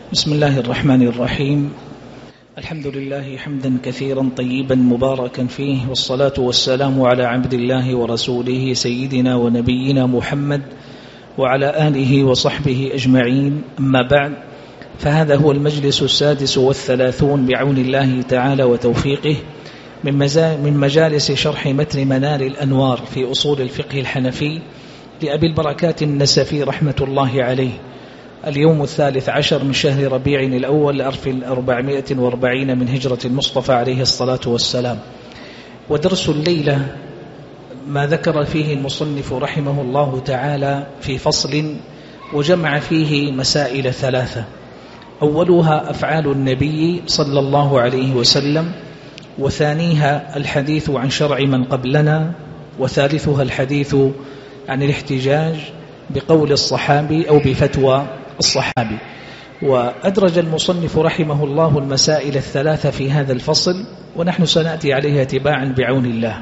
بسم الله الرحمن الرحيم. الحمد لله حمدا كثيرا طيبا مباركا فيه، والصلاة والسلام على عبد الله ورسوله سيدنا ونبينا محمد وعلى آله وصحبه أجمعين. أما بعد، فهذا هو المجلس 36 بعون الله تعالى وتوفيقه من مجالس شرح متن منار الأنوار في أصول الفقه الحنفي لأبي البركات النسفي رحمة الله عليه. اليوم 13 من شهر ربيع الأول 1440 من هجرة المصطفى عليه الصلاة والسلام. ودرس الليلة ما ذكر فيه المصنف رحمه الله تعالى في فصل وجمع فيه مسائل ثلاثة. أولها أفعال النبي صلى الله عليه وسلم، وثانيها الحديث عن شرع من قبلنا، وثالثها الحديث عن الاحتجاج بقول الصحابي أو بفتوى الصحابي. وأدرج المصنف رحمه الله المسائل الثلاثة في هذا الفصل، ونحن سنأتي عليها تباعا بعون الله.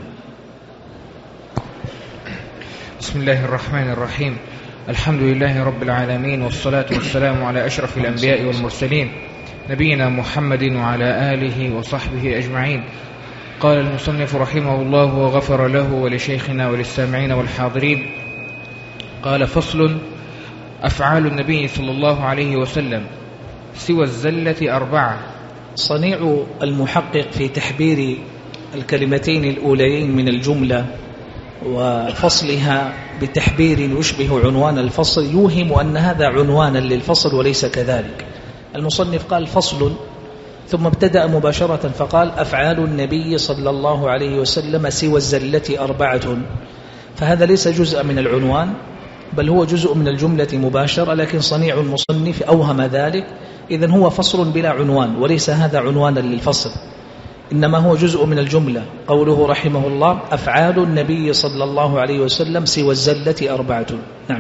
بسم الله الرحمن الرحيم. الحمد لله رب العالمين، والصلاة والسلام على أشرف الأنبياء والمرسلين نبينا محمد وعلى آله وصحبه أجمعين. قال المصنف رحمه الله وغفر له ولشيخنا وللسامعين والحاضرين. قال: فصل: أفعال النبي صلى الله عليه وسلم سوى الزلة 4. صنيع المحقق في تحبير الكلمتين الأوليين من الجملة وفصلها بتحبير يشبه عنوان الفصل يوهم أن هذا عنوانا للفصل، وليس كذلك. المصنف قال: فصل، ثم ابتدأ مباشرة فقال: أفعال النبي صلى الله عليه وسلم سوى الزلة 4. فهذا ليس جزء من العنوان، بل هو جزء من الجملة مباشرة، لكن صنيع المصنف أوهم ذلك. إذن هو فصل بلا عنوان، وليس هذا عنوانا للفصل، إنما هو جزء من الجملة. قوله رحمه الله: أفعال النبي صلى الله عليه وسلم سوى الزلة 4. نعم.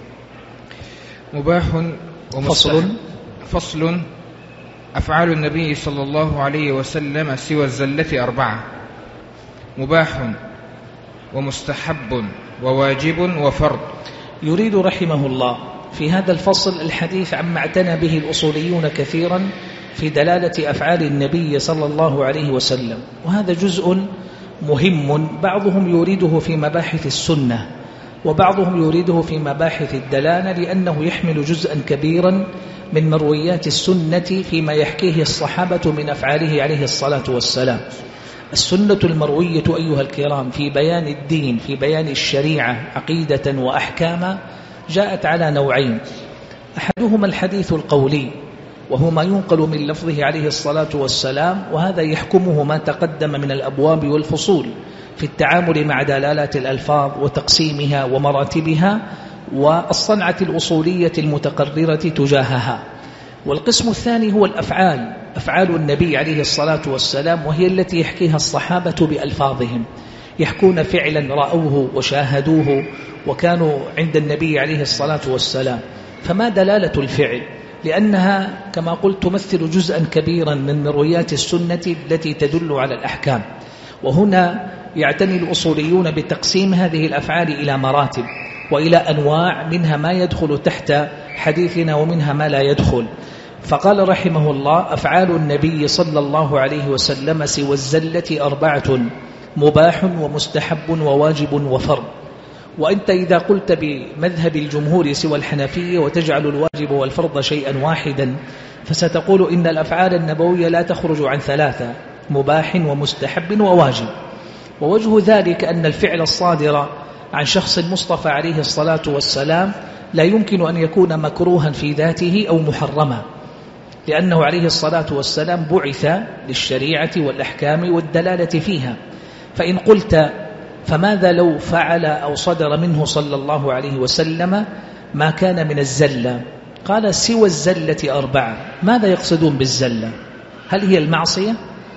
مباح فصل: أفعال النبي صلى الله عليه وسلم سوى الزلة 4: مباح ومستحب وواجب وفرض. يريد رحمه الله في هذا الفصل الحديث عما اعتنى به الأصوليون كثيرا في دلالة أفعال النبي صلى الله عليه وسلم، وهذا جزء مهم. بعضهم يريده في مباحث السنة، وبعضهم يريده في مباحث الدلالة، لأنه يحمل جزءا كبيرا من مرويات السنة فيما يحكيه الصحابة من أفعاله عليه الصلاة والسلام. السنة المروية أيها الكرام في بيان الدين، في بيان الشريعة عقيدة وأحكاما، جاءت على نوعين: أحدهما الحديث القولي، وهو ما ينقل من لفظه عليه الصلاة والسلام، وهذا يحكمه ما تقدم من الأبواب والفصول في التعامل مع دلالات الألفاظ وتقسيمها ومراتبها والصنعة الأصولية المتقررة تجاهها. والقسم الثاني هو الأفعال، أفعال النبي عليه الصلاة والسلام، وهي التي يحكيها الصحابة بألفاظهم، يحكون فعلا رأوه وشاهدوه وكانوا عند النبي عليه الصلاة والسلام. فما دلالة الفعل؟ لأنها كما قلت تمثل جزءا كبيرا من مرويات السنة التي تدل على الأحكام. وهنا يعتني الأصوليون بتقسيم هذه الأفعال إلى مراتب وإلى أنواع، منها ما يدخل تحت حديثنا ومنها ما لا يدخل. فقال رحمه الله: أفعال النبي صلى الله عليه وسلم سوى الزلة 4: مباح ومستحب وواجب وفرض. وأنت إذا قلت بمذهب الجمهور سوى الحنفية وتجعل الواجب والفرض شيئا واحدا، فستقول إن الأفعال النبوية لا تخرج عن 3: مباح ومستحب وواجب. ووجه ذلك أن الفعل الصادر عن شخص المصطفى عليه الصلاة والسلام لا يمكن أن يكون مكروها في ذاته أو محرما، لأنه عليه الصلاة والسلام بعث للشريعة والأحكام والدلالة فيها. فإن قلت فماذا لو فعل أو صدر منه صلى الله عليه وسلم ما كان من الزلة؟ قال: سوى الزلة 4. ماذا يقصدون بالزلة؟ هل هي المعصية؟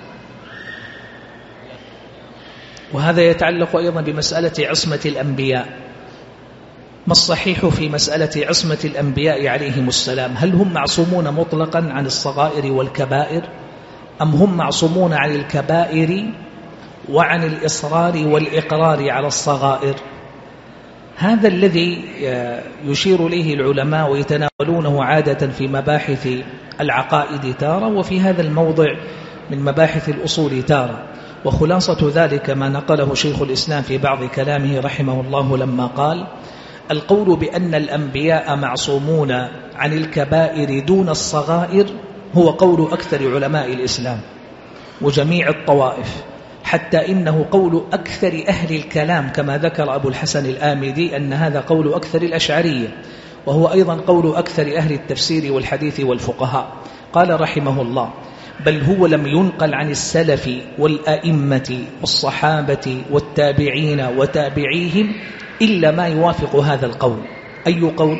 وهذا يتعلق أيضا بمسألة عصمة الأنبياء. ما الصحيح في مسألة عصمة الأنبياء عليهم السلام؟ هل هم معصومون مطلقا عن الصغائر والكبائر، أم هم معصومون عن الكبائر وعن الإصرار والإقرار على الصغائر؟ هذا الذي يشير إليه العلماء ويتناولونه عادة في مباحث العقائد تارة، وفي هذا الموضع من مباحث الأصول تارة. وخلاصة ذلك ما نقله شيخ الإسلام في بعض كلامه رحمه الله لما قال: القول بأن الأنبياء معصومون عن الكبائر دون الصغائر هو قول أكثر علماء الإسلام وجميع الطوائف، حتى إنه قول أكثر أهل الكلام، كما ذكر أبو الحسن الآمدي أن هذا قول أكثر الأشعرية، وهو أيضا قول أكثر أهل التفسير والحديث والفقهاء. قال رحمه الله: بل هو لم ينقل عن السلف والأئمة والصحابة والتابعين وتابعيهم إلا ما يوافق هذا القول. أي قول؟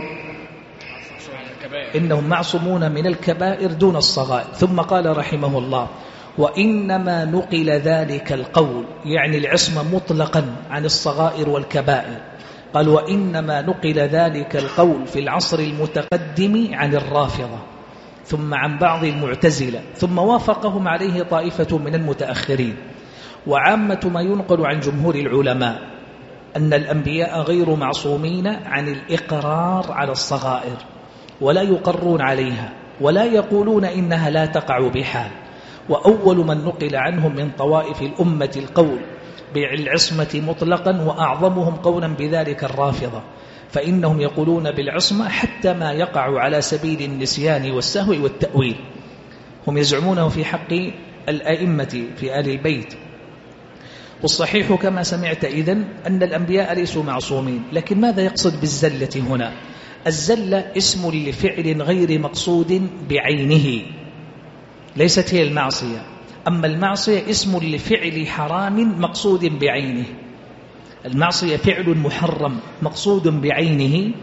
إنهم معصومون من الكبائر دون الصغائر. ثم قال رحمه الله: وإنما نقل ذلك القول، يعني العصمة مطلقا عن الصغائر والكبائر. قال: وإنما نقل ذلك القول في العصر المتقدم عن الرافضة، ثم عن بعض المعتزلة، ثم وافقهم عليه طائفة من المتأخرين. وعامة ما ينقل عن جمهور العلماء أن الأنبياء غير معصومين عن الإقرار على الصغائر، ولا يقرون عليها، ولا يقولون إنها لا تقع بحال. وأول من نقل عنهم من طوائف الأمة القول بالعصمة مطلقا، وأعظمهم قولا بذلك الرافضة، فإنهم يقولون بالعصمة حتى ما يقع على سبيل النسيان والسهو والتأويل. هم يزعمونه في حق الأئمة في آل البيت. والصحيح كما سمعت إذن أن الأنبياء ليسوا معصومين. لكن ماذا يقصد بالزلة هنا؟ الزلة اسم لفعل غير مقصود بعينه، ليست هي المعصية. أما المعصية اسم لفعل حرام مقصود بعينه. المعصية فعل محرم مقصود بعينه،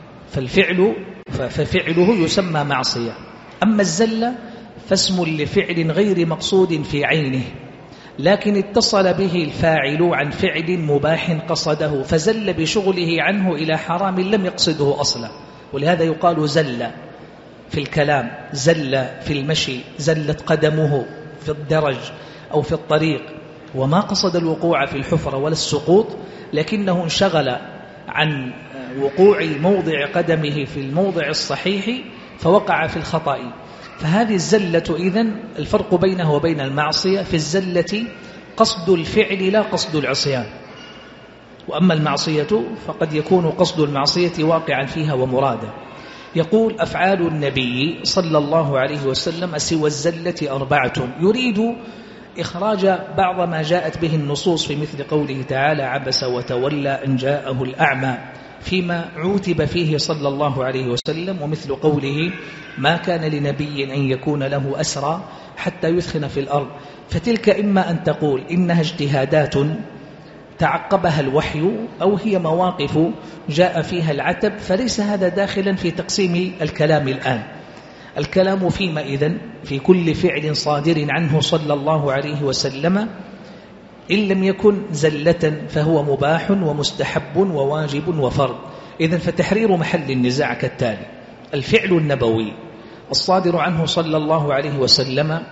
ففعله يسمى معصية. أما الزلة فاسم لفعل غير مقصود في عينه، لكن اتصل به الفاعل عن فعل مباح قصده، فزل بشغله عنه إلى حرام لم يقصده أصلا. ولهذا يقال زل في الكلام، زل في المشي، زلت قدمه في الدرج أو في الطريق، وما قصد الوقوع في الحفرة ولا السقوط، لكنه انشغل عن وقوع موضع قدمه في الموضع الصحيح فوقع في الخطأ. فهذه الزلة إذن الفرق بينه وبين المعصية: في الزلة قصد الفعل لا قصد العصيان، وأما المعصية فقد يكون قصد المعصية واقعا فيها ومرادا. يقول: أفعال النبي صلى الله عليه وسلم سوى الزلة 4. يريد إخراج بعض ما جاءت به النصوص في مثل قوله تعالى: عبس وتولى أن جاءه الأعمى، فيما عوتب فيه صلى الله عليه وسلم، ومثل قوله: ما كان لنبي أن يكون له أسرى حتى يثخن في الأرض. فتلك إما أن تقول إنها اجتهادات تعقبها الوحي، أو هي مواقف جاء فيها العتب، فليس هذا داخلا في تقسيم الكلام الآن. الكلام فيما إذن في كل فعل صادر عنه صلى الله عليه وسلم إن لم يكن زلة فهو مباح ومستحب وواجب وفرض. إذن فتحرير محل النزاع كالتالي: الفعل النبوي الصادر عنه صلى الله عليه وسلم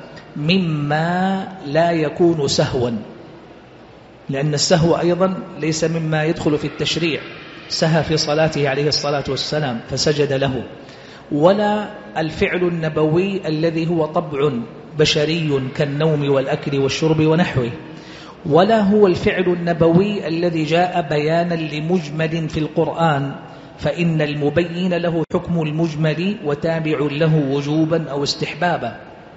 مما لا يكون سهوا، لأن السهو أيضا ليس مما يدخل في التشريع، سهى في صلاته عليه الصلاة والسلام فسجد له. ولا الفعل النبوي الذي هو طبع بشري كالنوم والأكل والشرب ونحوه. ولا هو الفعل النبوي الذي جاء بيانا لمجمل في القرآن، فإن المبين له حكم المجمل وتابع له وجوبا أو استحبابا.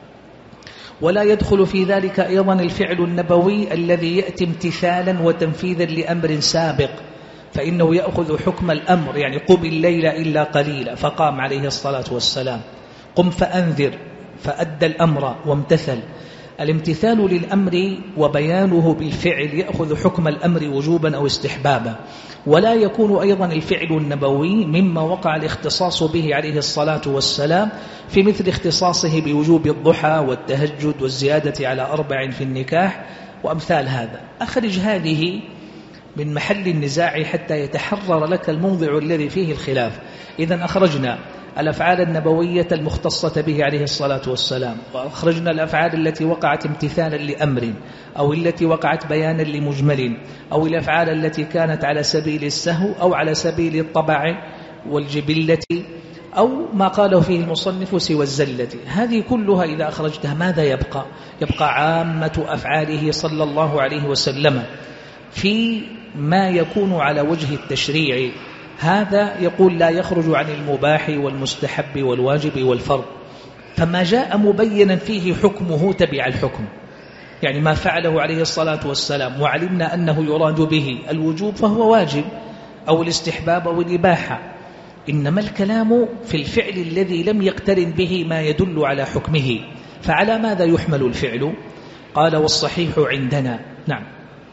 ولا يدخل في ذلك أيضا الفعل النبوي الذي يأتي امتثالا وتنفيذا لأمر سابق، فإنه يأخذ حكم الأمر، يعني قم الليل إلا قليلا فقام عليه الصلاة والسلام، قم فأنذر فأدى الأمر وامتثل. الامتثال للأمر وبيانه بالفعل يأخذ حكم الأمر وجوبا أو استحبابا. ولا يكون أيضا الفعل النبوي مما وقع الاختصاص به عليه الصلاة والسلام، في مثل اختصاصه بوجوب الضحى والتهجد والزيادة على 4 في النكاح وأمثال هذا. أخرج هذه من محل النزاع حتى يتحرر لك الموضع الذي فيه الخلاف. إذن أخرجنا الأفعال النبوية المختصة به عليه الصلاة والسلام، وأخرجنا الأفعال التي وقعت امتثالا لأمر، أو التي وقعت بيانا لمجمل، أو الأفعال التي كانت على سبيل السهو أو على سبيل الطبع والجبلة أو ما قاله فيه المصنف سوى الزلة. هذه كلها إذا أخرجتها ماذا يبقى؟ يبقى عامة أفعاله صلى الله عليه وسلم في ما يكون على وجه التشريع. هذا يقول لا يخرج عن المباح والمستحب والواجب والفرض، فما جاء مبينا فيه حكمه تبع الحكم. يعني ما فعله عليه الصلاة والسلام وعلمنا أنه يراد به الوجوب فهو واجب، أو الاستحباب أو الإباحة. إنما الكلام في الفعل الذي لم يقترن به ما يدل على حكمه، فعلى ماذا يحمل الفعل؟ قال والصحيح عندنا. نعم،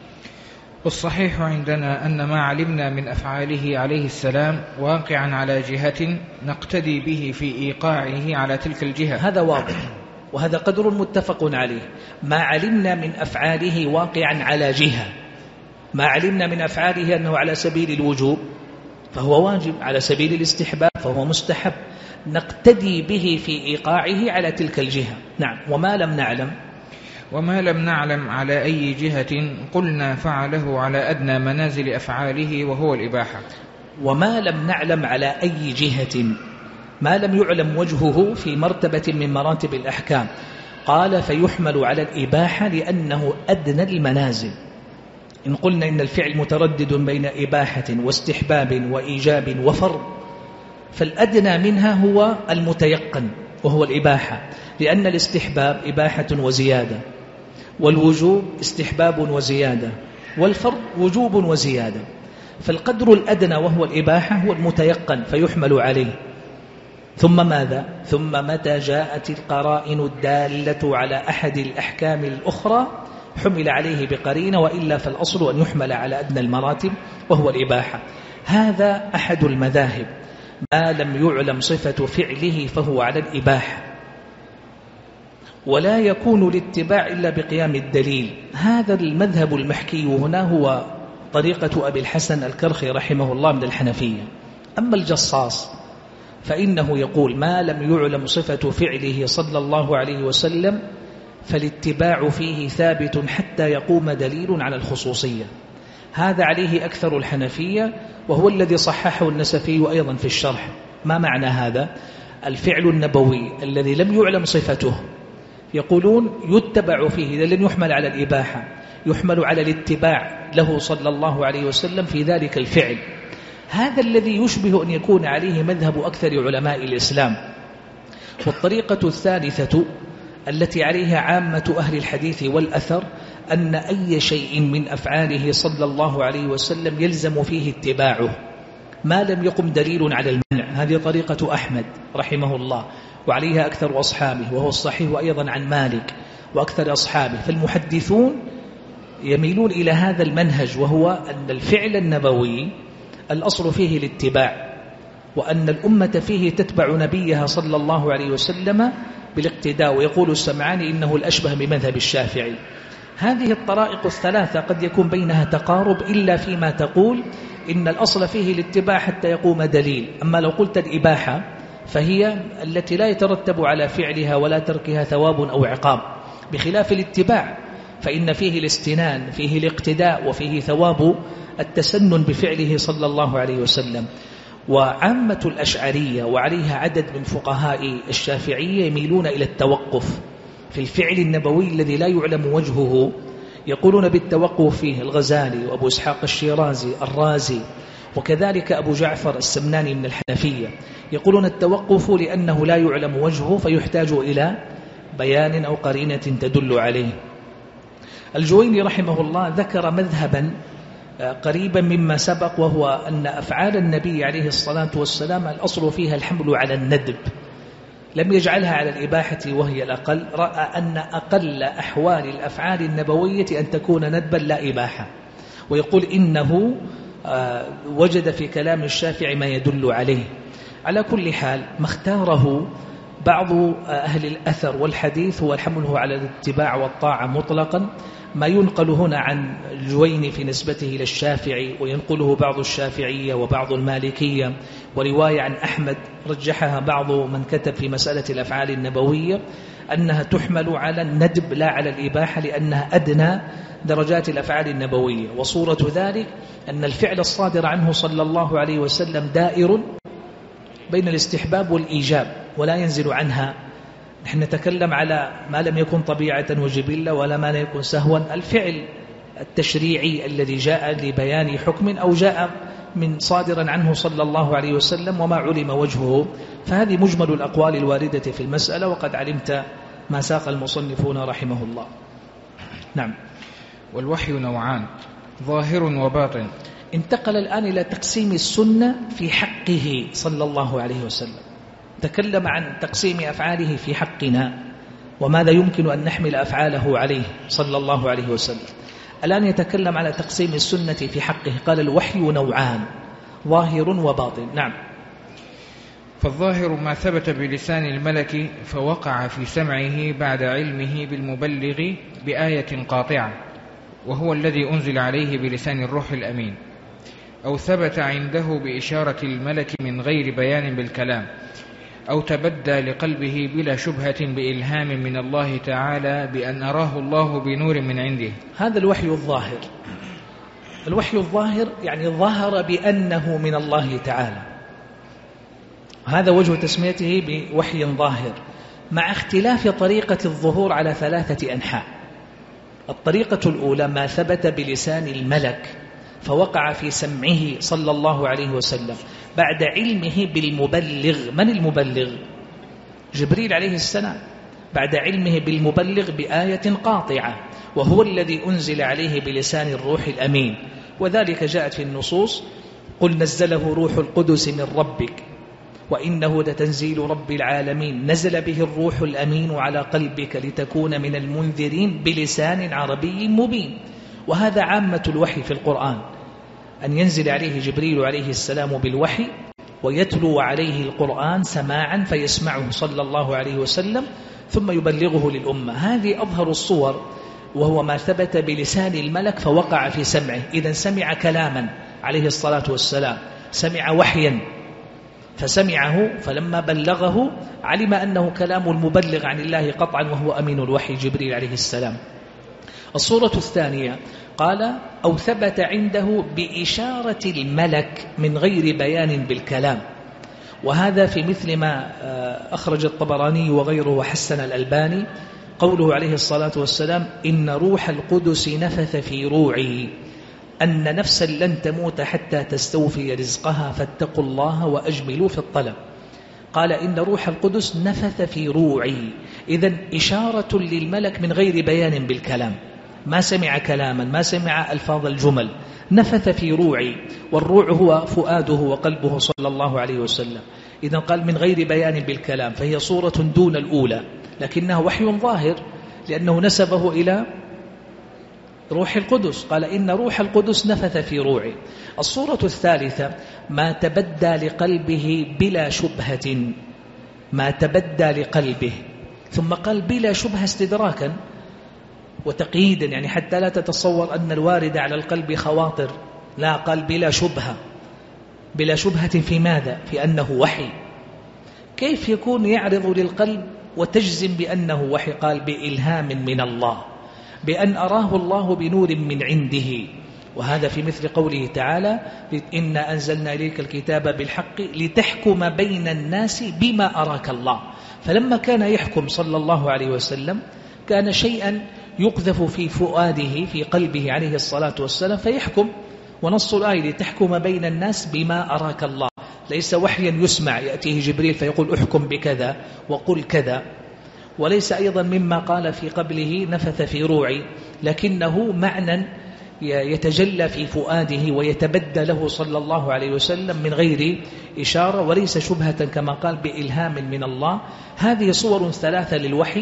والصحيح عندنا أن ما علمنا من أفعاله عليه السلام واقعا على جهة نقتدي به في إيقاعه على تلك الجهة. هذا واضح، وهذا قدر متفق عليه. ما علمنا من أفعاله واقعا على جهة، ما علمنا من أفعاله أنه على سبيل الوجوب فهو واجب، على سبيل الاستحباب فهو مستحب، نقتدي به في إيقاعه على تلك الجهة. نعم. وما لم نعلم على أي جهة قلنا فعله على أدنى منازل أفعاله وهو الإباحة. وما لم نعلم على أي جهة، ما لم يعلم وجهه في مرتبة من مراتب الأحكام، قال فيحمل على الإباحة لأنه أدنى المنازل. إن قلنا إن الفعل متردد بين إباحة واستحباب وإيجاب وفرض، فالأدنى منها هو المتيقن وهو الإباحة، لأن الاستحباب إباحة وزيادة، والوجوب استحباب وزيادة، والفرض وجوب وزيادة. فالقدر الأدنى وهو الإباحة هو المتيقن فيحمل عليه. ثم ماذا؟ ثم متى جاءت القرائن الدالة على أحد الأحكام الأخرى حمل عليه بقرينة، وإلا فالأصل أن يحمل على أدنى المراتب وهو الإباحة. هذا أحد المذاهب. ما لم يعلم صفة فعله فهو على الإباحة، ولا يكون الاتباع إلا بقيام الدليل. هذا المذهب المحكي هنا هو طريقة أبي الحسن الكرخي رحمه الله من الحنفية. أما الجصاص فإنه يقول ما لم يعلم صفة فعله صلى الله عليه وسلم فالاتباع فيه ثابت حتى يقوم دليل على الخصوصية. هذا عليه أكثر الحنفية، وهو الذي صححه النسفي أيضا في الشرح. ما معنى هذا؟ الفعل النبوي الذي لم يعلم صفته يقولون يتبع فيه، لن يحمل على الإباحة، يحمل على الاتباع له صلى الله عليه وسلم في ذلك الفعل. هذا الذي يشبه أن يكون عليه مذهب أكثر علماء الإسلام. والطريقة الثالثة التي عليها عامة أهل الحديث والأثر أن أي شيء من أفعاله صلى الله عليه وسلم يلزم فيه اتباعه ما لم يقم دليل على المنع. هذه طريقة أحمد رحمه الله، وعليها أكثر أصحابه، وهو الصحيح أيضا عن مالك وأكثر أصحابه. فالمحدثون يميلون إلى هذا المنهج، وهو أن الفعل النبوي الأصل فيه الاتباع، وأن الأمة فيه تتبع نبيها صلى الله عليه وسلم بالاقتداء. ويقول السمعاني إنه الأشبه بمذهب الشافعي. هذه الطرائق الثلاثة قد يكون بينها تقارب إلا فيما تقول إن الأصل فيه الاتباع حتى يقوم دليل. أما لو قلت الإباحة فهي التي لا يترتب على فعلها ولا تركها ثواب أو عقاب، بخلاف الاتباع فإن فيه الاستنان، فيه الاقتداء، وفيه ثواب التسنن بفعله صلى الله عليه وسلم. وعامة الأشعرية وعليها عدد من فقهاء الشافعية يميلون إلى التوقف في الفعل النبوي الذي لا يعلم وجهه، يقولون بالتوقف فيه الغزالي وأبو إسحاق الشيرازي الرازي، وكذلك أبو جعفر السمناني من الحنفية، يقولون التوقف لأنه لا يعلم وجهه فيحتاج إلى بيان أو قرينة تدل عليه. الجويني رحمه الله ذكر مذهبا قريبا مما سبق، وهو أن أفعال النبي عليه الصلاة والسلام الأصل فيها الحمل على الندب، لم يجعلها على الإباحة وهي الأقل. رأى أن أقل أحوال الأفعال النبوية أن تكون ندبا لا إباحة، ويقول إنه وجد في كلام الشافعي ما يدل عليه. على كل حال ما اختاره بعض أهل الأثر والحديث هو الحمل على الاتباع والطاعة مطلقا، ما ينقل هنا عن الجويني في نسبته إلى الشافعي، وينقله بعض الشافعية وبعض المالكية، ورواية عن أحمد رجحها بعض من كتب في مسألة الأفعال النبوية أنها تحمل على الندب لا على الإباحة، لأنها أدنى درجات الأفعال النبوية. وصورة ذلك أن الفعل الصادر عنه صلى الله عليه وسلم دائر بين الاستحباب والإيجاب ولا ينزل عنها. نحن نتكلم على ما لم يكن طبيعة وجبلة ولا ما لم يكن سهوا، الفعل التشريعي الذي جاء لبيان حكم أو جاء من صادرا عنه صلى الله عليه وسلم وما علم وجهه، فهذه مجمل الأقوال الواردة في المسألة، وقد علمت ما ساق المصنفون رحمه الله. نعم. والوحي نوعان، ظاهر وباطن. انتقل الآن إلى تقسيم السنة في حقه صلى الله عليه وسلم، تكلم عن تقسيم أفعاله في حقنا وماذا يمكن أن نحمل أفعاله عليه صلى الله عليه وسلم. الآن يتكلم على تقسيم السنة في حقه، قال الوحي نوعان، ظاهر وباطن. نعم. فالظاهر ما ثبت بلسان الملك فوقع في سمعه بعد علمه بالمبلغ بآية قاطعة، وهو الذي أنزل عليه بلسان الروح الأمين، أو ثبت عنده بإشارة الملك من غير بيان بالكلام، أو تبدى لقلبه بلا شبهة بإلهام من الله تعالى بأن أراه الله بنور من عنده. هذا الوحي الظاهر. الوحي الظاهر يعني ظهر بأنه من الله تعالى، هذا وجه تسميته بوحي ظاهر، مع اختلاف طريقة الظهور على 3 أنحاء. الطريقة الأولى ما ثبت بلسان الملك فوقع في سمعه صلى الله عليه وسلم بعد علمه بالمبلغ. من المبلغ؟ جبريل عليه السلام، بعد علمه بالمبلغ بآية قاطعة، وهو الذي أنزل عليه بلسان الروح الأمين، وذلك جاءت في النصوص: قل نزله روح القدس من ربك وإنه لتنزيل رب العالمين نزل به الروح الأمين على قلبك لتكون من المنذرين بلسان عربي مبين. وهذا عامة الوحي في القرآن، أن ينزل عليه جبريل عليه السلام بالوحي ويتلو عليه القرآن سماعا فيسمعه صلى الله عليه وسلم ثم يبلغه للأمة. هذه أظهر الصور، وهو ما ثبت بلسان الملك فوقع في سمعه. إذن سمع كلاما عليه الصلاة والسلام، سمع وحيا فسمعه، فلما بلغه علم أنه كلام المبلغ عن الله قطعا وهو أمين الوحي جبريل عليه السلام. الصورة الثانية قال: أو ثبت عنده بإشارة الملك من غير بيان بالكلام، وهذا في مثل ما أخرج الطبراني وغيره وحسن الألباني قوله عليه الصلاة والسلام: إن روح القدس نفث في روعي أن نفسا لن تموت حتى تستوفي رزقها فاتقوا الله وأجملوا في الطلب. قال: إن روح القدس نفث في روعي، إذن إشارة للملك من غير بيان بالكلام، ما سمع كلاما، ما سمع ألفاظ الجمل، نفث في روعي، والروع هو فؤاده وقلبه صلى الله عليه وسلم. إذن قال من غير بيان بالكلام، فهي صورة دون الأولى، لكنها وحي ظاهر لأنه نسبه إلى روح القدس. قال: إن روح القدس نفث في روعي. الصورة الثالثة ما تبدى لقلبه بلا شبهة، ما تبدى لقلبه، ثم قال بلا شبهة استدراكا وتقييدا، يعني حتى لا تتصور أن الوارد على القلب خواطر، لا، قال بلا شبهة. بلا شبهة في ماذا؟ في أنه وحي. كيف يكون يعرض للقلب وتجزم بأنه وحي؟ قال بإلهام من الله، بأن أراه الله بنور من عنده. وهذا في مثل قوله تعالى: إنا أنزلنا إليك الكتاب بالحق لتحكم بين الناس بما أراك الله. فلما كان يحكم صلى الله عليه وسلم كان شيئا يقذف في فؤاده في قلبه عليه الصلاة والسلام فيحكم. ونص الآية: لتحكم بين الناس بما أراك الله، ليس وحيا يسمع يأتيه جبريل فيقول احكم بكذا وقل كذا، وليس أيضا مما قال في قبله نفث في روعي، لكنه معنى يتجلى في فؤاده ويتبدى له صلى الله عليه وسلم من غير إشارة، وليس شبهة كما قال بإلهام من الله. هذه صور 3 للوحي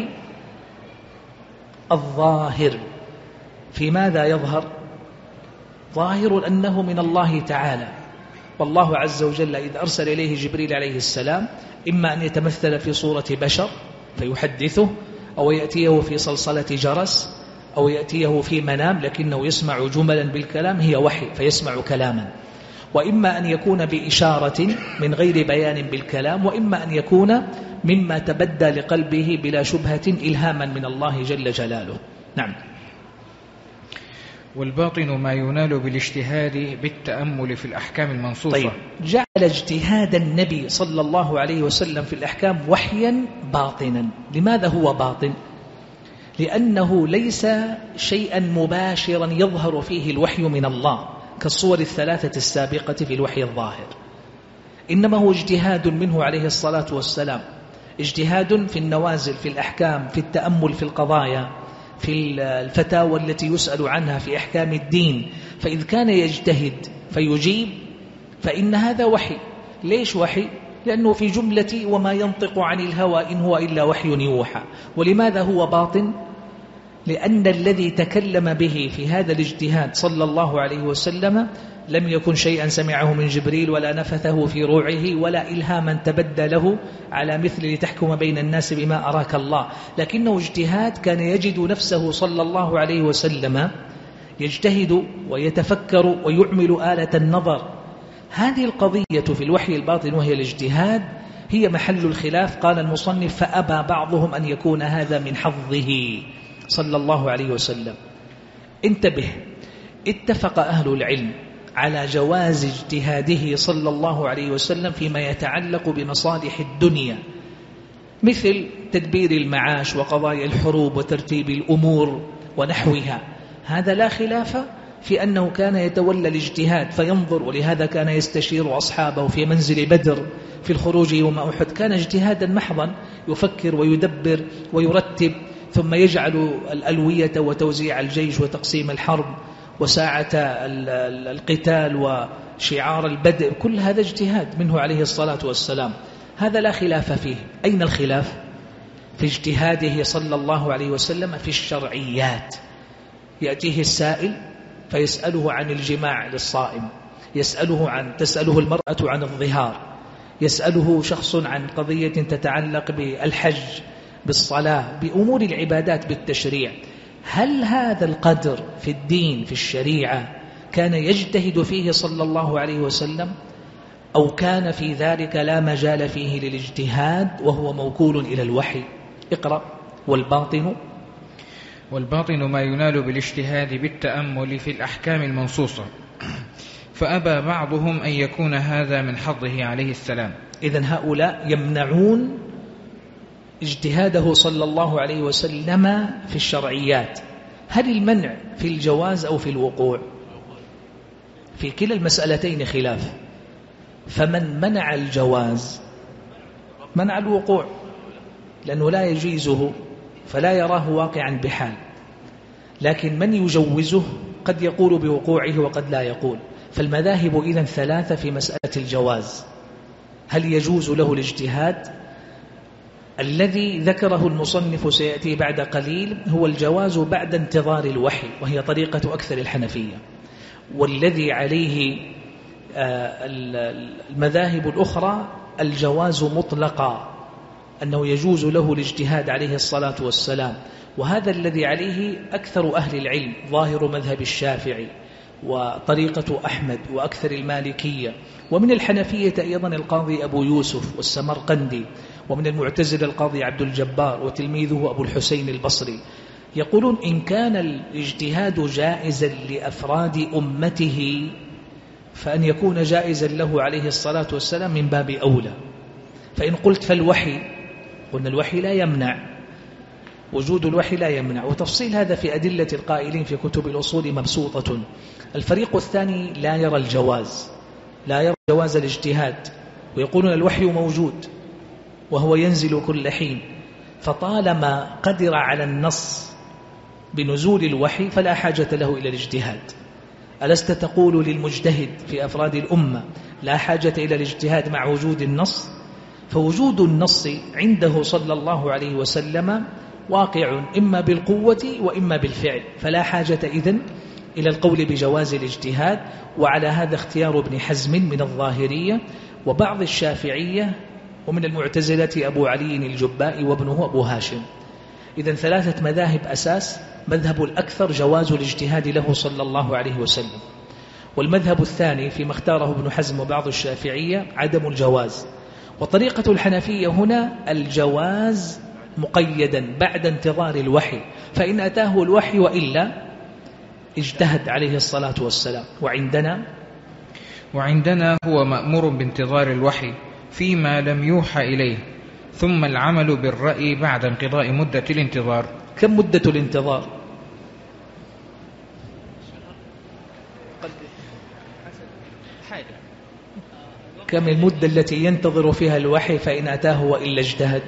الظاهر. في ماذا يظهر؟ ظاهر أنه من الله تعالى، والله عز وجل إذ أرسل إليه جبريل عليه السلام إما أن يتمثل في صورة بشر فيحدثه، أو يأتيه في صلصلة جرس، أو يأتيه في منام لكنه يسمع جملا بالكلام، هي وحي فيسمع كلاما. وإما أن يكون بإشارة من غير بيان بالكلام، وإما أن يكون مما تبدى لقلبه بلا شبهة إلهاما من الله جل جلاله. نعم. والباطن ما ينال بالاجتهاد بالتأمل في الأحكام المنصوصة. طيب، جعل اجتهاد النبي صلى الله عليه وسلم في الأحكام وحيا باطنا. لماذا هو باطن؟ لأنه ليس شيئا مباشرا يظهر فيه الوحي من الله كالصور الثلاثة السابقة في الوحي الظاهر، إنما هو اجتهاد منه عليه الصلاة والسلام، اجتهاد في النوازل، في الأحكام، في التأمل في القضايا، في الفتاوى التي يسأل عنها في أحكام الدين. فإذ كان يجتهد فيجيب فإن هذا وحي. ليش وحي؟ لأنه في جملة وما ينطق عن الهوى إن هو إلا وحي يوحى. ولماذا هو باطن؟ لأن الذي تكلم به في هذا الاجتهاد صلى الله عليه وسلم لم يكن شيئا سمعه من جبريل، ولا نفثه في روعه، ولا إلهاما تبدى له على مثل لتحكم بين الناس بما أراك الله، لكنه اجتهاد كان يجد نفسه صلى الله عليه وسلم يجتهد ويتفكر ويعمل آلة النظر. هذه القضية في الوحي الباطن وهي الاجتهاد هي محل الخلاف. قال المصنف: فأبى بعضهم أن يكون هذا من حظه صلى الله عليه وسلم. انتبه، اتفق أهل العلم على جواز اجتهاده صلى الله عليه وسلم فيما يتعلق بمصالح الدنيا، مثل تدبير المعاش وقضايا الحروب وترتيب الأمور ونحوها. هذا لا خلاف في أنه كان يتولى الاجتهاد فينظر، ولهذا كان يستشير أصحابه في منزل بدر في الخروج يوم أحد. كان اجتهادا محضا، يفكر ويدبر ويرتب، ثم يجعل الألوية وتوزيع الجيش وتقسيم الحرب وساعة القتال وشعار البدء. كل هذا اجتهاد منه عليه الصلاة والسلام، هذا لا خلاف فيه. أين الخلاف؟ في اجتهاده صلى الله عليه وسلم في الشرعيات. يأتيه السائل فيسأله عن الجماع للصائم، تسأله المرأة عن الظهار، يسأله شخص عن قضية تتعلق بالحج، بالصلاة، بأمور العبادات، بالتشريع. هل هذا القدر في الدين في الشريعة كان يجتهد فيه صلى الله عليه وسلم، أو كان في ذلك لا مجال فيه للاجتهاد وهو موكول إلى الوحي؟ اقرأ. والباطن ما ينال بالاجتهاد بالتأمل في الأحكام المنصوصة، فأبى بعضهم أن يكون هذا من حظه عليه السلام. إذن هؤلاء يمنعون اجتهاده صلى الله عليه وسلم في الشرعيات. هل المنع في الجواز أو في الوقوع؟ في كلا المسألتين خلاف. فمن منع الجواز منع الوقوع، لأنه لا يجيزه فلا يراه واقعا بحال. لكن من يجوزه قد يقول بوقوعه وقد لا يقول. فالمذاهب إذن ثلاثة في مسألة الجواز. هل يجوز له الاجتهاد؟ الذي ذكره المصنف سيأتي بعد قليل هو الجواز بعد انتظار الوحي، وهي طريقة أكثر الحنفية. والذي عليه المذاهب الأخرى الجواز مطلقا، أنه يجوز له الاجتهاد عليه الصلاة والسلام. وهذا الذي عليه أكثر أهل العلم، ظاهر مذهب الشافعي وطريقة أحمد وأكثر المالكية، ومن الحنفية أيضا القاضي أبو يوسف والسمرقندي، ومن المعتزلة القاضي عبد الجبار وتلميذه أبو الحسين البصري. يقولون إن كان الاجتهاد جائزا لأفراد أمته فأن يكون جائزا له عليه الصلاة والسلام من باب أولى. فإن قلت فالوحي، قلنا الوحي لا يمنع، وجود الوحي لا يمنع. وتفصيل هذا في أدلة القائلين في كتب الأصول مبسوطة. الفريق الثاني لا يرى الجواز، لا يرى جواز الاجتهاد، ويقولون الوحي موجود وهو ينزل كل حين، فطالما قدر على النص بنزول الوحي فلا حاجة له إلى الاجتهاد. ألست تقول للمجتهد في أفراد الأمة لا حاجة إلى الاجتهاد مع وجود النص؟ فوجود النص عنده صلى الله عليه وسلم واقع إما بالقوة وإما بالفعل، فلا حاجة إذن إلى القول بجواز الاجتهاد. وعلى هذا اختيار ابن حزم من الظاهرية وبعض الشافعية، ومن المعتزلة أبو علي الجبائي وابنه أبو هاشم. إذن ثلاثة مذاهب أساس. مذهب الأكثر جواز الاجتهاد له صلى الله عليه وسلم، والمذهب الثاني فيما اختاره ابن حزم وبعض الشافعية عدم الجواز. وطريقة الحنفية هنا الجواز مقيدا بعد انتظار الوحي، فإن أتاه الوحي وإلا اجتهد عليه الصلاة والسلام. وعندنا هو مأمور بانتظار الوحي فيما لم يوحى إليه، ثم العمل بالرأي بعد انقضاء مدة الانتظار. كم مدة الانتظار؟ كم المدة التي ينتظر فيها الوحي فإن أتاه وإلا اجتهد؟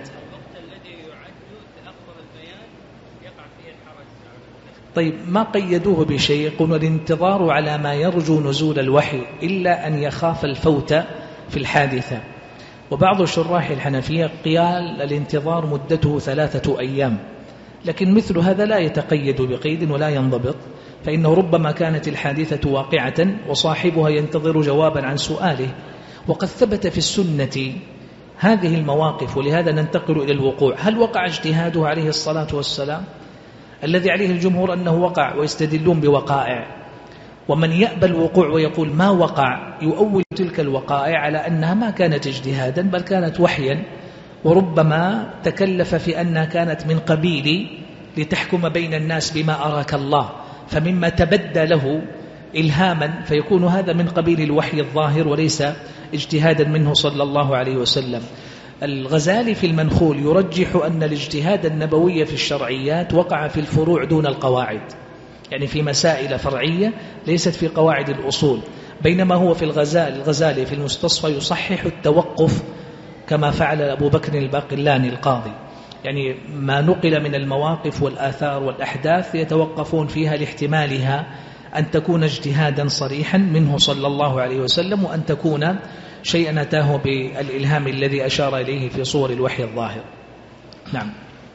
طيب ما قيدوه بشيء، يقولون الانتظار على ما يرجو نزول الوحي إلا أن يخاف الفوت في الحادثة. وبعض شراح الحنفية قال الانتظار مدته 3 أيام، لكن مثل هذا لا يتقيد بقيد ولا ينضبط، فإنه ربما كانت الحادثة واقعة وصاحبها ينتظر جوابا عن سؤاله. وقد ثبت في السنة هذه المواقف، ولهذا ننتقل إلى الوقوع. هل وقع اجتهاده عليه الصلاة والسلام؟ الذي عليه الجمهور أنه وقع، ويستدلون بوقائع. ومن يأبى الوقوع ويقول ما وقع يؤول تلك الوقائع على أنها ما كانت اجتهادا بل كانت وحيا، وربما تكلف في أنها كانت من قبيل لتحكم بين الناس بما أراك الله، فمما تبدى له إلهاما فيكون هذا من قبيل الوحي الظاهر وليس اجتهادا منه صلى الله عليه وسلم. الغزالي في المنخول يرجح أن الاجتهاد النبوي في الشرعيات وقع في الفروع دون القواعد، يعني في مسائل فرعية ليست في قواعد الأصول، بينما هو في الغزالي في المستصفى يصحح التوقف كما فعل أبو بكر الباقلاني القاضي، يعني ما نقل من المواقف والآثار والأحداث يتوقفون فيها لاحتمالها أن تكون اجتهادا صريحا منه صلى الله عليه وسلم، وأن تكون شيئا أتاه بالإلهام الذي أشار إليه في صور الوحي الظاهر. نعم.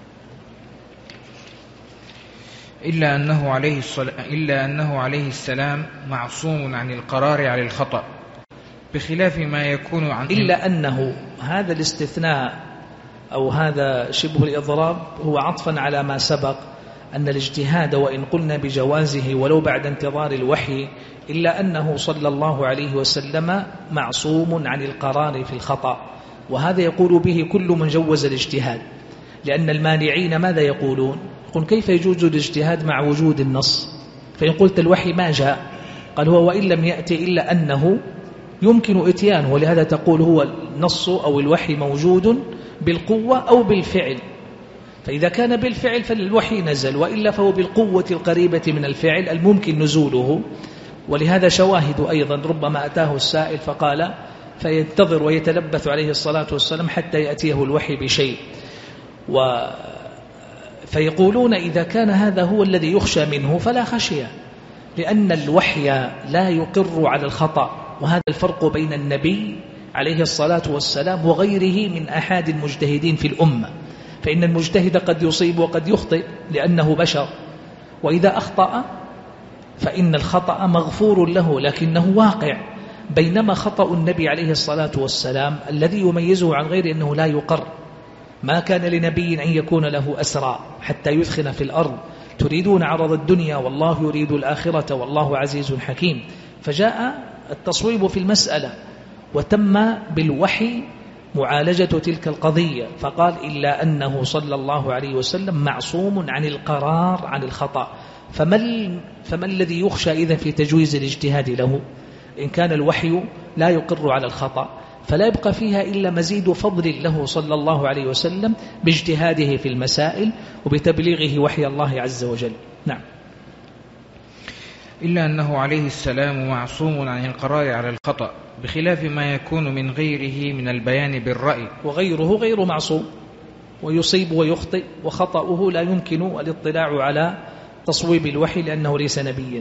إلا أنه عليه السلام معصوم عن القرار على الخطأ، بخلاف ما يكون عن إلا أنه هذا الاستثناء أو هذا شبه الإضراب هو عطفا على ما سبق أن الاجتهاد وإن قلنا بجوازه ولو بعد انتظار الوحي، إلا أنه صلى الله عليه وسلم معصوم عن القرار في الخطأ، وهذا يقول به كل من جوز الاجتهاد، لأن المانعين ماذا يقولون؟ يقول كيف يجوز الاجتهاد مع وجود النص؟ فإن قلت الوحي ما جاء، قال هو وإن لم يأتي إلا أنه يمكن إتيانه، ولهذا تقول هو النص أو الوحي موجود بالقوة أو بالفعل، فإذا كان بالفعل فالوحي نزل، وإلا فهو بالقوة القريبة من الفعل الممكن نزوله. ولهذا شواهد أيضا ربما أتاه السائل فقال فينتظر ويتلبث عليه الصلاة والسلام حتى يأتيه الوحي بشيء، فيقولون إذا كان هذا هو الذي يخشى منه فلا خشية، لأن الوحي لا يقر على الخطأ، وهذا الفرق بين النبي عليه الصلاة والسلام وغيره من أحد المجتهدين في الأمة، فإن المجتهد قد يصيب وقد يخطئ لأنه بشر، وإذا أخطأ فإن الخطأ مغفور له لكنه واقع، بينما خطأ النبي عليه الصلاة والسلام الذي يميزه عن غيره أنه لا يقر. ما كان لنبي أن يكون له أسرى حتى يثخن في الأرض، تريدون عرض الدنيا والله يريد الآخرة والله عزيز حكيم. فجاء التصويب في المسألة وتم بالوحي معالجة تلك القضية، فقال إلا أنه صلى الله عليه وسلم معصوم عن القرار عن الخطأ. فما الذي يخشى إذن في تجويز الاجتهاد له؟ إن كان الوحي لا يقر على الخطأ فلا يبقى فيها إلا مزيد فضل له صلى الله عليه وسلم باجتهاده في المسائل وبتبليغه وحي الله عز وجل. نعم. إلا أنه عليه السلام معصوم عن القرار على الخطأ، بخلاف ما يكون من غيره من البيان بالرأي. وغيره غير معصوم، ويصيب ويخطئ، وخطأه لا يمكن الاطلاع على تصويب الوحي لأنه ليس نبيا.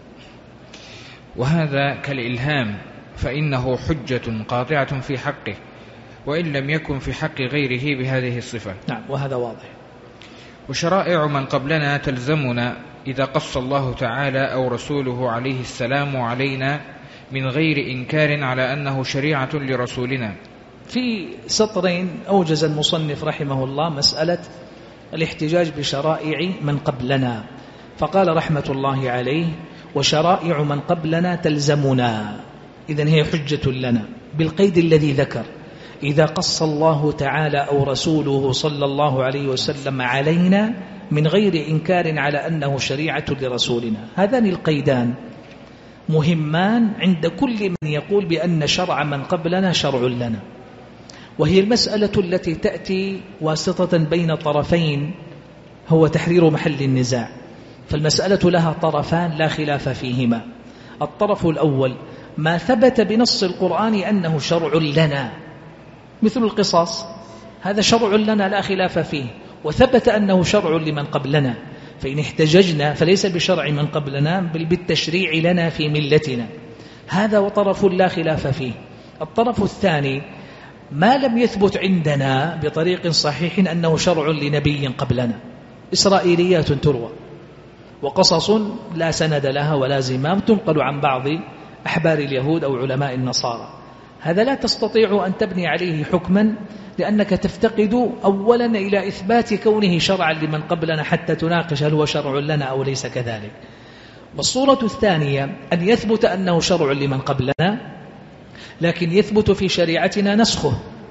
وهذا كالإلهام، فإنه حجة قاطعة في حقه وإن لم يكن في حق غيره بهذه الصفة. نعم، وهذا واضح. وشرائع من قبلنا تلزمنا إذا قص الله تعالى أو رسوله عليه السلام علينا من غير إنكار على أنه شريعة لرسولنا. في سطرين أوجز المصنف رحمه الله مسألة الاحتجاج بشرائع من قبلنا، فقال رحمة الله عليه وشرائع من قبلنا تلزمنا، إذن هي حجة لنا بالقيد الذي ذكر، إذا قص الله تعالى أو رسوله صلى الله عليه وسلم علينا من غير إنكار على أنه شريعة لرسولنا. هذان القيدان مهمان عند كل من يقول بأن شرع من قبلنا شرع لنا، وهي المسألة التي تأتي واسطة بين طرفين هو تحرير محل النزاع. فالمسألة لها طرفان لا خلاف فيهما. الطرف الأول ما ثبت بنص القرآن أنه شرع لنا، مثل القصاص، هذا شرع لنا لا خلاف فيه، وثبت أنه شرع لمن قبلنا، فإن احتججنا فليس بشرع من قبلنا بل بالتشريع لنا في ملتنا. هذا وطرف لا خلاف فيه. الطرف الثاني ما لم يثبت عندنا بطريق صحيح أنه شرع لنبي قبلنا، إسرائيليات تروى وقصص لا سند لها ولا زمام تنقل عن بعض أحبار اليهود أو علماء النصارى. هذا لا تستطيع أن تبني عليه حكما، لأنك تفتقد أولا إلى إثبات كونه شرعا لمن قبلنا حتى تناقش هل هو شرع لنا أو ليس كذلك. والصورة الثانية أن يثبت أنه شرع لمن قبلنا لكن يثبت في شريعتنا نسخه.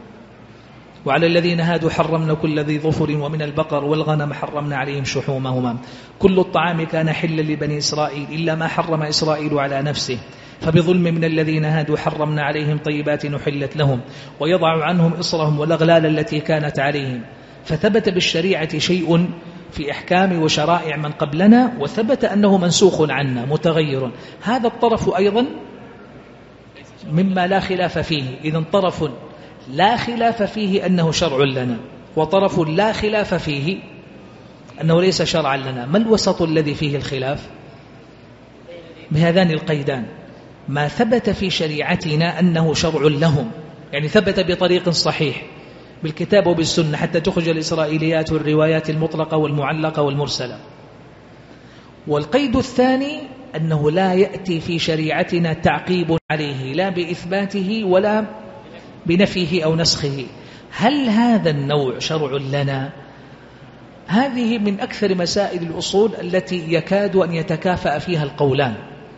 وعلى الذين هادوا حرمنا كل ذي ظفر ومن البقر والغنم حرمنا عليهم شحومهما كل الطعام كان حلا لبني إسرائيل إلا ما حرم إسرائيل على نفسه فبظلم من الذين هادوا حرمنا عليهم طيبات نحلت لهم ويضع عنهم إصرهم والأغلال التي كانت عليهم. فثبت بالشريعة شيء في أحكام وشرائع من قبلنا وثبت أنه منسوخ عنا متغير. هذا الطرف أيضا مما لا خلاف فيه. إذن طرف لا خلاف فيه أنه شرع لنا، وطرف لا خلاف فيه أنه ليس شرعا لنا. ما الوسط الذي فيه الخلاف؟ بهذان القيدان: ما ثبت في شريعتنا أنه شرع لهم، يعني ثبت بطريق صحيح بالكتاب وبالسنة حتى تخرج الإسرائيليات والروايات المطلقة والمعلقة والمرسلة. والقيد الثاني أنه لا يأتي في شريعتنا تعقيب عليه لا بإثباته ولا بنفيه أو نسخه. هل هذا النوع شرع لنا؟ هذه من أكثر مسائل الأصول التي يكاد أن يتكافأ فيها القولان،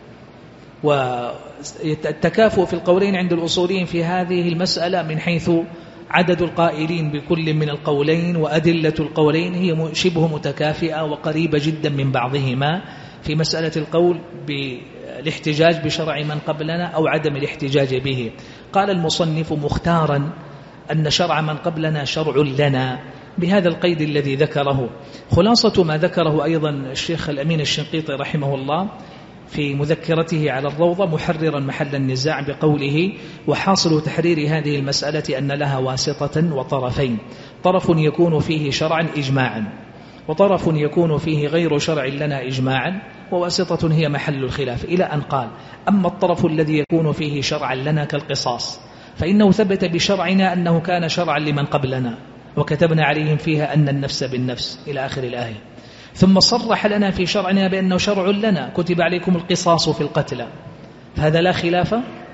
والتكافؤ في القولين عند الأصوليين في هذه المسألة من حيث عدد القائلين بكل من القولين وأدلة القولين هي شبه متكافئة وقريبة جدا من بعضهما في مسألة القول بالاحتجاج بشرع من قبلنا أو عدم الاحتجاج به. قال المصنف مختارا أن شرع من قبلنا شرع لنا بهذا القيد الذي ذكره. خلاصة ما ذكره أيضا الشيخ الأمين الشنقيطي رحمه الله في مذكرته على الروضة محررا محل النزاع بقوله: وحاصل تحرير هذه المسألة أن لها واسطة وطرفين، طرف يكون فيه شرعا إجماعا وطرف يكون فيه غير شرع لنا إجماعا، وواسطة هي محل الخلاف، إلى أن قال: أما الطرف الذي يكون فيه شرعا لنا كالقصاص فإنه ثبت بشرعنا أنه كان شرعا لمن قبلنا وكتبنا عليهم فيها أن النفس بالنفس إلى آخر الآية. ثم صرح لنا في شرعنا بأنه شرع لنا، كتب عليكم القصاص في القتلى، فهذا لا خلاف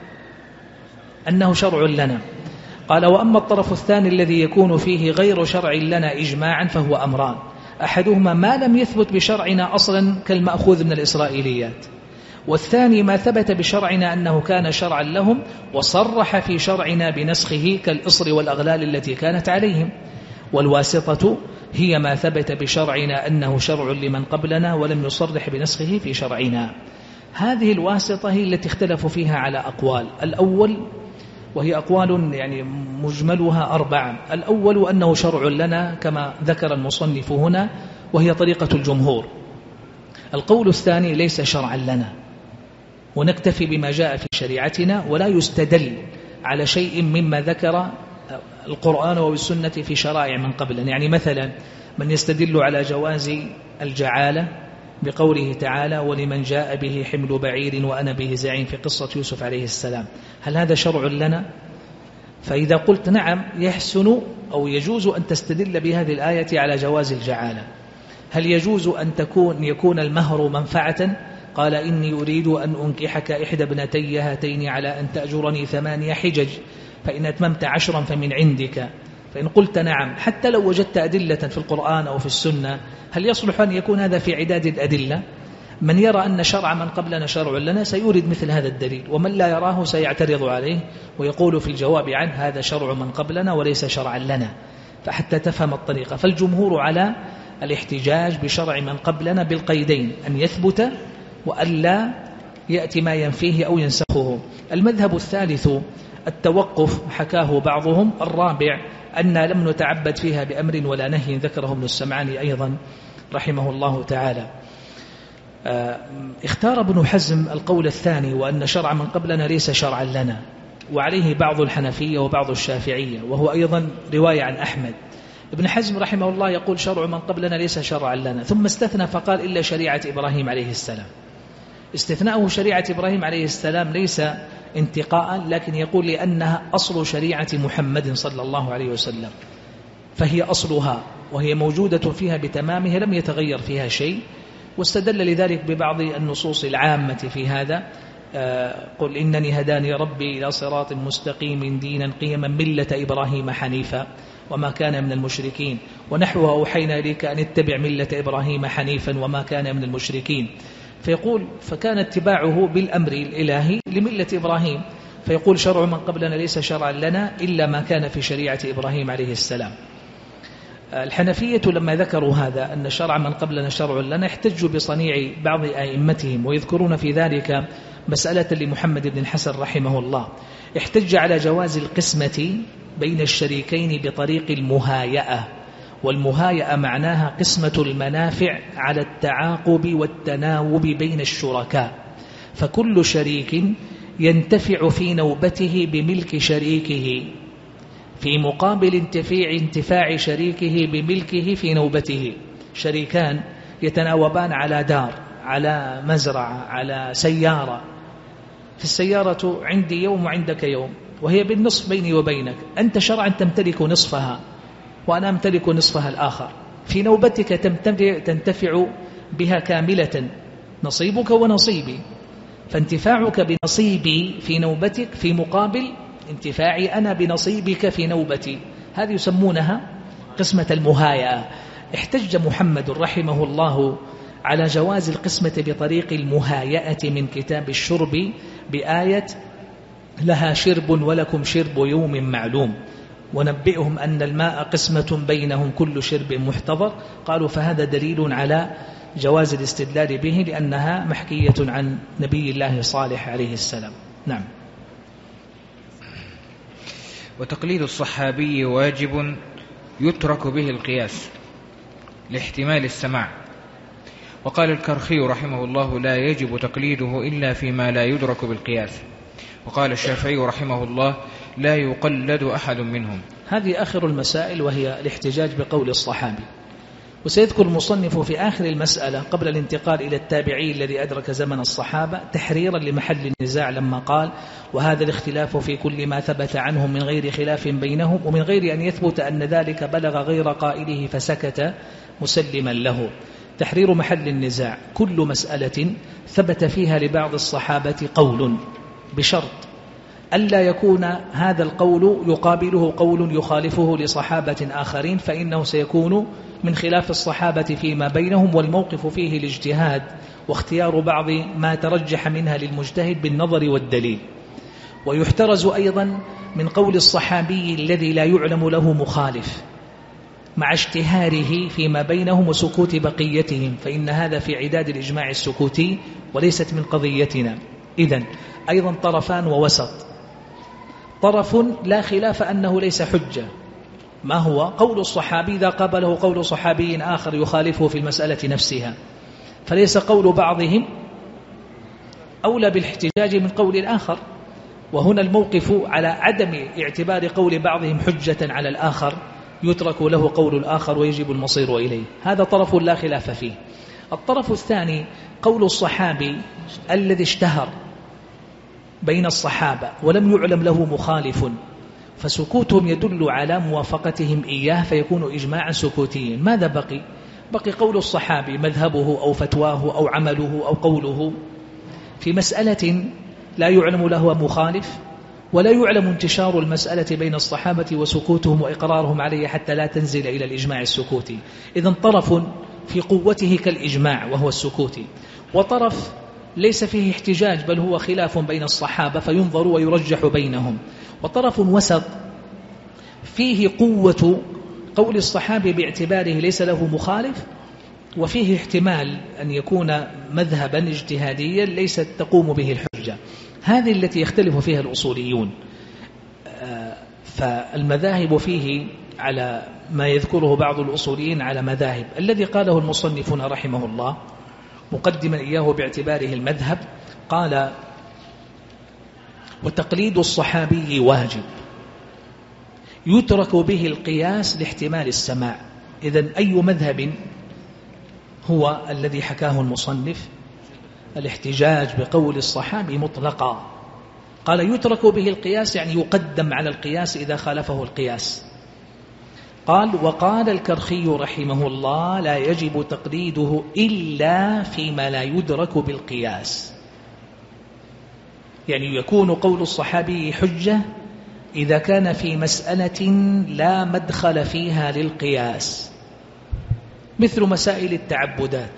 أنه شرع لنا. قال: وأما الطرف الثاني الذي يكون فيه غير شرع لنا إجماعا فهو أمران: أحدهما ما لم يثبت بشرعنا أصلا كالمأخوذ من الإسرائيليات، والثاني ما ثبت بشرعنا أنه كان شرعا لهم وصرح في شرعنا بنسخه كالإصر والأغلال التي كانت عليهم. والواسطة هي ما ثبت بشرعنا أنه شرع لمن قبلنا ولم يصرح بنسخه في شرعنا. هذه الواسطة هي التي اختلفوا فيها على أقوال. الأول، وهي أقوال يعني مجملها 4، الأول أنه شرع لنا كما ذكر المصنف هنا وهي طريقة الجمهور. القول الثاني ليس شرعا لنا ونكتفي بما جاء في شريعتنا ولا يستدل على شيء مما ذكر القرآن والسنة في شرائع من قبلنا. يعني مثلا من يستدل على جواز الجعالة بقوله تعالى: ولمن جاء به حمل بعير وأنا به زعيم في قصة يوسف عليه السلام، هل هذا شرع لنا؟ فإذا قلت نعم يحسن أو يجوز أن تستدل بهذه الآية على جواز الجعالة. هل يجوز أن يكون المهر منفعة؟ قال: إني أريد أن أنكحك إحدى ابنتي هاتين على أن تأجرني 8 حجج فإن أتممت 10 فمن عندك. فإن قلت نعم حتى لو وجدت أدلة في القرآن أو في السنة، هل يصلح أن يكون هذا في عداد الأدلة؟ من يرى أن شرع من قبلنا شرع لنا سيورد مثل هذا الدليل، ومن لا يراه سيعترض عليه ويقول في الجواب عنه: هذا شرع من قبلنا وليس شرعا لنا، فحتى تفهم الطريقة. فالجمهور على الاحتجاج بشرع من قبلنا بالقيدين: أن يثبت وألا يأتي ما ينفيه أو ينسخه. المذهب الثالث التوقف، حكاه بعضهم. الرابع أن لم نتعبد فيها بأمر ولا نهي، ذكره ابن السمعاني أيضا رحمه الله تعالى. اختار ابن حزم القول الثاني، وأن شرع من قبلنا ليس شرعا لنا، وعليه بعض الحنفية وبعض الشافعية، وهو أيضا رواية عن أحمد. ابن حزم رحمه الله يقول شرع من قبلنا ليس شرعا لنا، ثم استثنى فقال إلا شريعة إبراهيم عليه السلام. استثناءه شريعة إبراهيم عليه السلام ليس انتقاء، لكن يقول لأنها أصل شريعة محمد صلى الله عليه وسلم، فهي أصلها وهي موجودة فيها بتمامها، لم يتغير فيها شيء. واستدل لذلك ببعض النصوص العامة في هذا: قل إنني هداني ربي إلى صراط مستقيم دينا قيما ملة إبراهيم حنيفا وما كان من المشركين، ونحوه أوحينا إليك أن اتبع ملة إبراهيم حنيفا وما كان من المشركين. فيقول فكان اتباعه بالأمر الإلهي لملة إبراهيم، فيقول شرع من قبلنا ليس شرعا لنا إلا ما كان في شريعة إبراهيم عليه السلام. الحنفية لما ذكروا هذا أن شرع من قبلنا شرع لنا، احتجوا بصنيع بعض أئمتهم، ويذكرون في ذلك مسألة لمحمد بن الحسن رحمه الله. احتج على جواز القسمة بين الشريكين بطريق المهايئة، والمهايئة معناها قسمة المنافع على التعاقب والتناوب بين الشركاء، فكل شريك ينتفع في نوبته بملك شريكه في مقابل انتفاع شريكه بملكه في نوبته. شريكان يتناوبان على دار، على مزرعة، على سيارة. في السيارة عندي يوم وعندك يوم، وهي بالنصف بيني وبينك، أنت شرعا تمتلك نصفها وأنا أمتلك نصفها الآخر. في نوبتك تنتفع بها كاملة، نصيبك ونصيبي، فانتفاعك بنصيبي في نوبتك في مقابل انتفاعي أنا بنصيبك في نوبتي، هذه يسمونها قسمة المهايئة. احتج محمد رحمه الله على جواز القسمة بطريق المهايئة من كتاب الشرب بآية لها شرب ولكم شرب يوم معلوم، ونبئهم أن الماء قسمة بينهم كل شرب محتضر. قالوا فهذا دليل على جواز الاستدلال به، لأنها محكية عن نبي الله صالح عليه السلام. نعم. وتقليد الصحابي واجب يترك به القياس لاحتمال السماع. وقال الكرخي رحمه الله لا يجب تقليده إلا فيما لا يدرك بالقياس. وقال الشافعي رحمه الله لا يقلد أحد منهم. هذه آخر المسائل، وهي الاحتجاج بقول الصحابي. وسيذكر المصنف في آخر المسألة قبل الانتقال إلى التابعي الذي أدرك زمن الصحابة تحريرا لمحل النزاع لما قال وهذا الاختلاف في كل ما ثبت عنهم من غير خلاف بينهم ومن غير أن يثبت أن ذلك بلغ غير قائله فسكت مسلما له. تحرير محل النزاع كل مسألة ثبت فيها لبعض الصحابة قول بشرط ألا يكون هذا القول يقابله قول يخالفه لصحابة آخرين، فإنه سيكون من خلاف الصحابة فيما بينهم، والموقف فيه الاجتهاد واختيار بعض ما ترجح منها للمجتهد بالنظر والدليل. ويحترز أيضا من قول الصحابي الذي لا يعلم له مخالف مع اشتهاره فيما بينهم وسكوت بقيتهم، فإن هذا في عداد الإجماع السكوتي وليست من قضيتنا. إذن أيضا طرفان ووسط. طرف لا خلاف أنه ليس حجة، ما هو قول الصحابي إذا قابله قول صحابي آخر يخالفه في المسألة نفسها، فليس قول بعضهم أولى بالاحتجاج من قول الآخر. وهنا الموقف على عدم اعتبار قول بعضهم حجة على الآخر، يترك له قول الآخر ويجب المصير إليه. هذا طرف لا خلاف فيه. الطرف الثاني قول الصحابي الذي اشتهر بين الصحابة ولم يعلم له مخالف، فسكوتهم يدل على موافقتهم إياه فيكون إجماعا سكوتيا. ماذا بقي؟ بقي قول الصحابي مذهبه أو فتواه أو عمله أو قوله في مسألة لا يعلم له مخالف، ولا يعلم انتشار المسألة بين الصحابة وسكوتهم وإقرارهم عليه حتى لا تنزل إلى الإجماع السكوتي. إذن طرف في قوته كالإجماع وهو السكوتي، وطرف ليس فيه احتجاج بل هو خلاف بين الصحابة فينظر ويرجح بينهم، وطرف وسط فيه قوة قول الصحابي باعتباره ليس له مخالف، وفيه احتمال أن يكون مذهبا اجتهاديا ليست تقوم به الحجة. هذه التي يختلف فيها الأصوليون. فالمذاهب فيه على ما يذكره بعض الأصوليين على مذاهب. الذي قاله المصنفون رحمه الله مقدما إياه باعتباره المذهب، قال: وتقليد الصحابي واجب يترك به القياس لاحتمال السماع. إذن أي مذهب هو الذي حكاه المصنف؟ الاحتجاج بقول الصحابي مطلقا. قال يترك به القياس يعني يقدم على القياس إذا خالفه القياس. قال: وقال الكرخي رحمه الله: لا يجب تقليده إلا فيما لا يدرك بالقياس. يعني يكون قول الصحابي حجة إذا كان في مسألة لا مدخل فيها للقياس، مثل مسائل التعبدات،